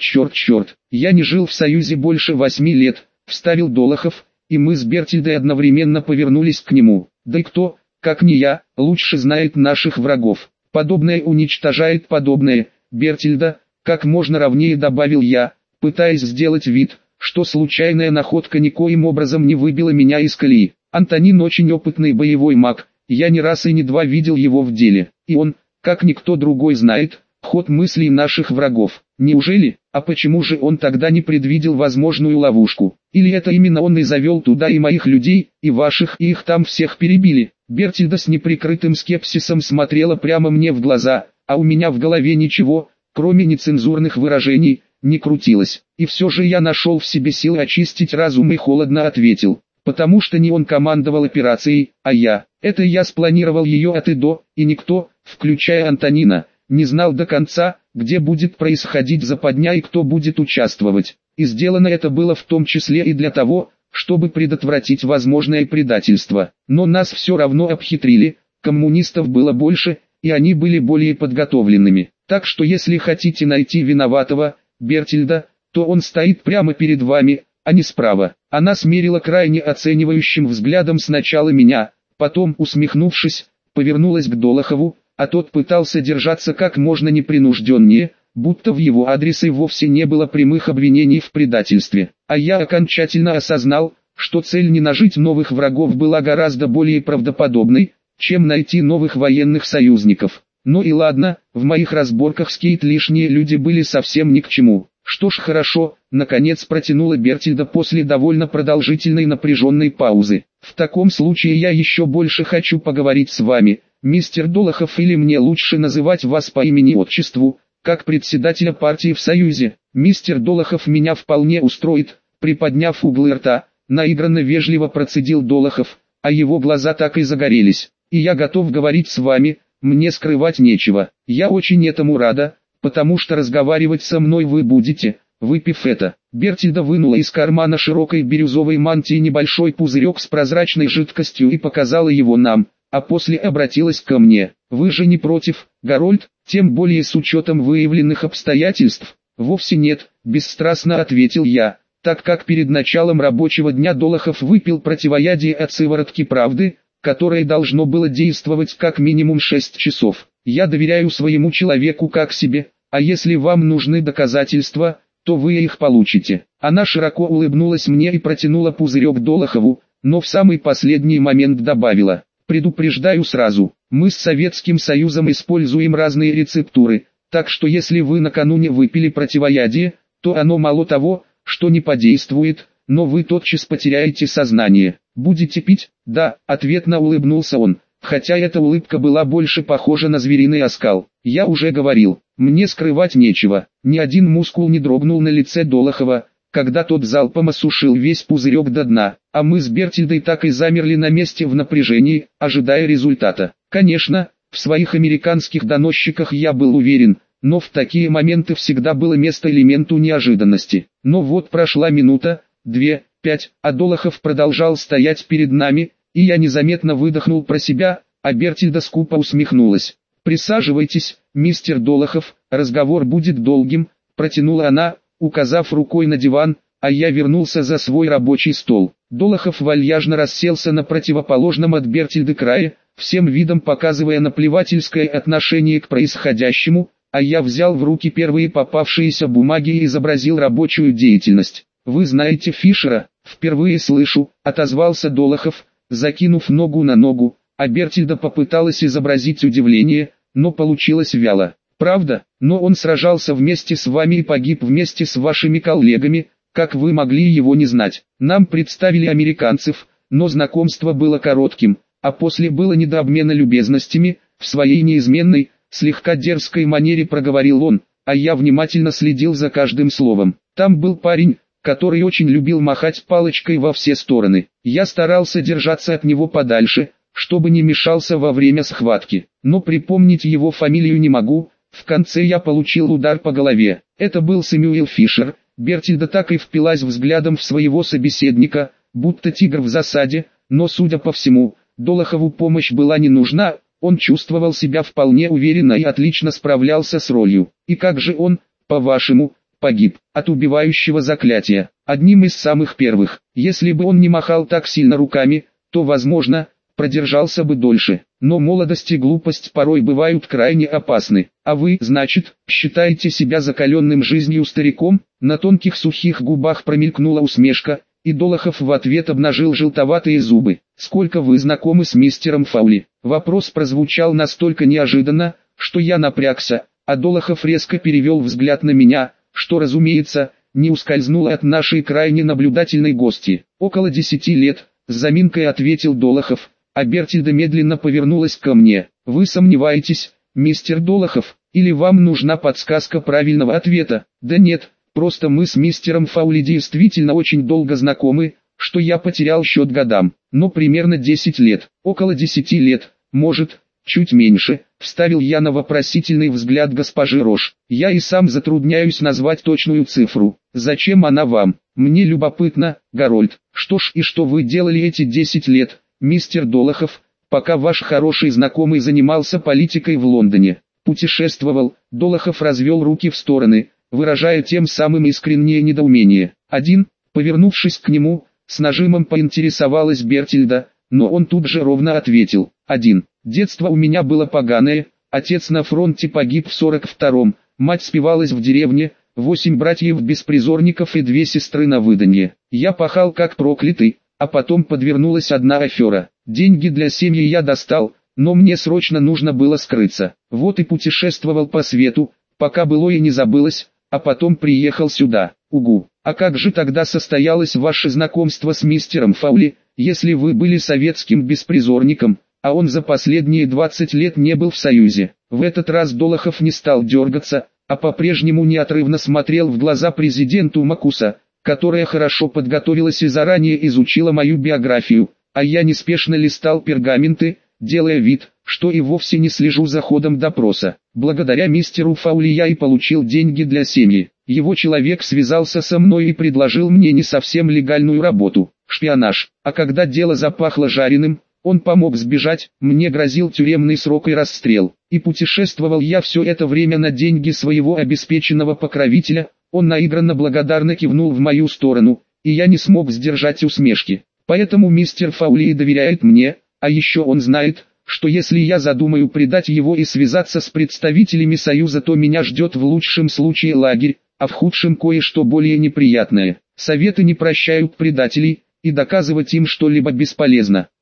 Я не жил в Союзе больше 8 лет, вставил Долохов, и мы с Бертильдой одновременно повернулись к нему. Да и кто, как не я, лучше знает наших врагов. Подобное уничтожает подобное. Бертильда, как можно ровнее добавил я, пытаясь сделать вид, что случайная находка никоим образом не выбила меня из колеи. Антонин очень опытный боевой маг, я не раз и не два видел его в деле. И он, как никто другой знает, ход мыслей наших врагов. Неужели? А почему же он тогда не предвидел возможную ловушку? Или это именно он и завел туда и моих людей, и ваших, и их там всех перебили? Бертильда с неприкрытым скепсисом смотрела прямо мне в глаза, а у меня в голове ничего, кроме нецензурных выражений, не крутилось. И все же я нашел в себе силы очистить разум и холодно ответил. Потому что не он командовал операцией, а я. Это я спланировал ее от и до, и никто, включая Антонина, не знал до конца, где будет происходить западня и кто будет участвовать. И сделано это было в том числе и для того, чтобы предотвратить возможное предательство. Но нас все равно обхитрили, коммунистов было больше, и они были более подготовленными. Так что если хотите найти виноватого, Бертильда, то он стоит прямо перед вами, а не справа. Она смерила крайне оценивающим взглядом сначала меня, потом, усмехнувшись, повернулась к Долохову, а тот пытался держаться как можно непринужденнее, будто в его адрес и вовсе не было прямых обвинений в предательстве. А я окончательно осознал, что цель не нажить новых врагов была гораздо более правдоподобной, чем найти новых военных союзников. Ну и ладно, в моих разборках с Кейт лишние люди были совсем ни к чему. Что ж, хорошо, наконец протянула Бертильда после довольно продолжительной напряженной паузы. В таком случае я еще больше хочу поговорить с вами, мистер Долохов, или мне лучше называть вас по имени-отчеству, как председателя партии в Союзе. Мистер Долохов меня вполне устроит, приподняв углы рта, наигранно вежливо процедил Долохов, а его глаза так и загорелись. И я готов говорить с вами, мне скрывать нечего. Я очень этому рада, потому что разговаривать со мной вы будете, выпив это. Бертильда вынула из кармана широкой бирюзовой мантии небольшой пузырек с прозрачной жидкостью и показала его нам, а после обратилась ко мне. Вы же не против, Гарольд, тем более с учетом выявленных обстоятельств? Вовсе нет, бесстрастно ответил я, так как перед началом рабочего дня Долохов выпил противоядие от сыворотки правды, которое должно было действовать как минимум 6 часов. Я доверяю своему человеку как себе, а если вам нужны доказательства, то вы их получите. Она широко улыбнулась мне и протянула пузырек Долохову, но в самый последний момент добавила: предупреждаю сразу, мы с Советским Союзом используем разные рецептуры, так что если вы накануне выпили противоядие, то оно мало того, что не подействует, но вы тотчас потеряете сознание. Будете пить? Да, ответно улыбнулся он, хотя эта улыбка была больше похожа на звериный оскал. Я уже говорил, мне скрывать нечего. Ни один мускул не дрогнул на лице Долохова, когда тот залпом осушил весь пузырек до дна, а мы с Бертильдой так и замерли на месте в напряжении, ожидая результата. Конечно, в своих американских доносчиках я был уверен, но в такие моменты всегда было место элементу неожиданности. Но вот прошла минута, 2, 5, а Долохов продолжал стоять перед нами, и я незаметно выдохнул про себя, а Бертильда скупо усмехнулась. «Присаживайтесь, мистер Долохов, разговор будет долгим», протянула она, указав рукой на диван, а я вернулся за свой рабочий стол. Долохов вальяжно расселся на противоположном от Бертильды крае, всем видом показывая наплевательское отношение к происходящему, а я взял в руки первые попавшиеся бумаги и изобразил рабочую деятельность. «Вы знаете Фишера?» «Впервые слышу», — отозвался Долохов, закинув ногу на ногу, а Бертильда попыталась изобразить удивление, но получилось вяло. «Правда, но он сражался вместе с вами и погиб вместе с вашими коллегами, как вы могли его не знать? Нам представили американцев, но знакомство было коротким, а после было не до обмена любезностями», в своей неизменной, слегка дерзкой манере проговорил он, а я внимательно следил за каждым словом. «Там был парень, который очень любил махать палочкой во все стороны. Я старался держаться от него подальше, чтобы не мешался во время схватки, но припомнить его фамилию не могу. В конце я получил удар по голове. Это был Сэмюэл Фишер». Бертильда так и впилась взглядом в своего собеседника, будто тигр в засаде, но, судя по всему, Долохову помощь была не нужна, он чувствовал себя вполне уверенно и отлично справлялся с ролью. «И как же он, по-вашему, погиб?» «От убивающего заклятия, одним из самых первых. Если бы он не махал так сильно руками, то, возможно, продержался бы дольше. Но молодость и глупость порой бывают крайне опасны. А вы, значит, считаете себя закаленным жизнью стариком?» На тонких сухих губах промелькнула усмешка, и Долохов в ответ обнажил желтоватые зубы. «Сколько вы знакомы с мистером Фаули?» Вопрос прозвучал настолько неожиданно, что я напрягся, а Долохов резко перевел взгляд на меня, что, разумеется, не ускользнуло от нашей крайне наблюдательной гости. «Около 10 лет», с заминкой ответил Долохов, а Бертильда медленно повернулась ко мне. «Вы сомневаетесь, мистер Долохов, или вам нужна подсказка правильного ответа?» «Да нет, просто мы с мистером Фаули действительно очень долго знакомы, что я потерял счет годам, но примерно 10 лет, около 10 лет, может, чуть меньше», вставил я на вопросительный взгляд госпожи Рош. «Я и сам затрудняюсь назвать точную цифру. Зачем она вам? Мне любопытно, Гарольд. Что ж, и что вы делали эти 10 лет, мистер Долохов, пока ваш хороший знакомый занимался политикой в Лондоне?» «Путешествовал». Долохов развел руки в стороны, выражая тем самым искреннее недоумение. «Один, Повернувшись к нему, с нажимом поинтересовалась Бертильда, но он тут же ровно ответил. 1. Детство у меня было поганое, отец на фронте погиб в 42-м, мать спивалась в деревне, 8 братьев-беспризорников и 2 сестры на выданье. Я пахал как проклятый, а потом подвернулась одна афера. Деньги для семьи я достал, но мне срочно нужно было скрыться. Вот и путешествовал по свету, пока былое не забылось, а потом приехал сюда. Угу. А как же тогда состоялось ваше знакомство с мистером Фаули, если вы были советским беспризорником, а он за последние 20 лет не был в Союзе? В этот раз Долохов не стал дергаться, а по-прежнему неотрывно смотрел в глаза президенту Макуса, которая хорошо подготовилась и заранее изучила мою биографию, а я неспешно листал пергаменты, делая вид, что и вовсе не слежу за ходом допроса. Благодаря мистеру Фаули я и получил деньги для семьи. Его человек связался со мной и предложил мне не совсем легальную работу, шпионаж. А когда дело запахло жареным, он помог сбежать, мне грозил тюремный срок и расстрел. И путешествовал я все это время на деньги своего обеспеченного покровителя. Он наигранно благодарно кивнул в мою сторону, и я не смог сдержать усмешки. Поэтому мистер Фаули и доверяет мне, а еще он знает, что если я задумаю предать его и связаться с представителями Союза, то меня ждет в лучшем случае лагерь, а в худшем кое-что более неприятное. Советы не прощают предателей, и доказывать им что-либо бесполезно.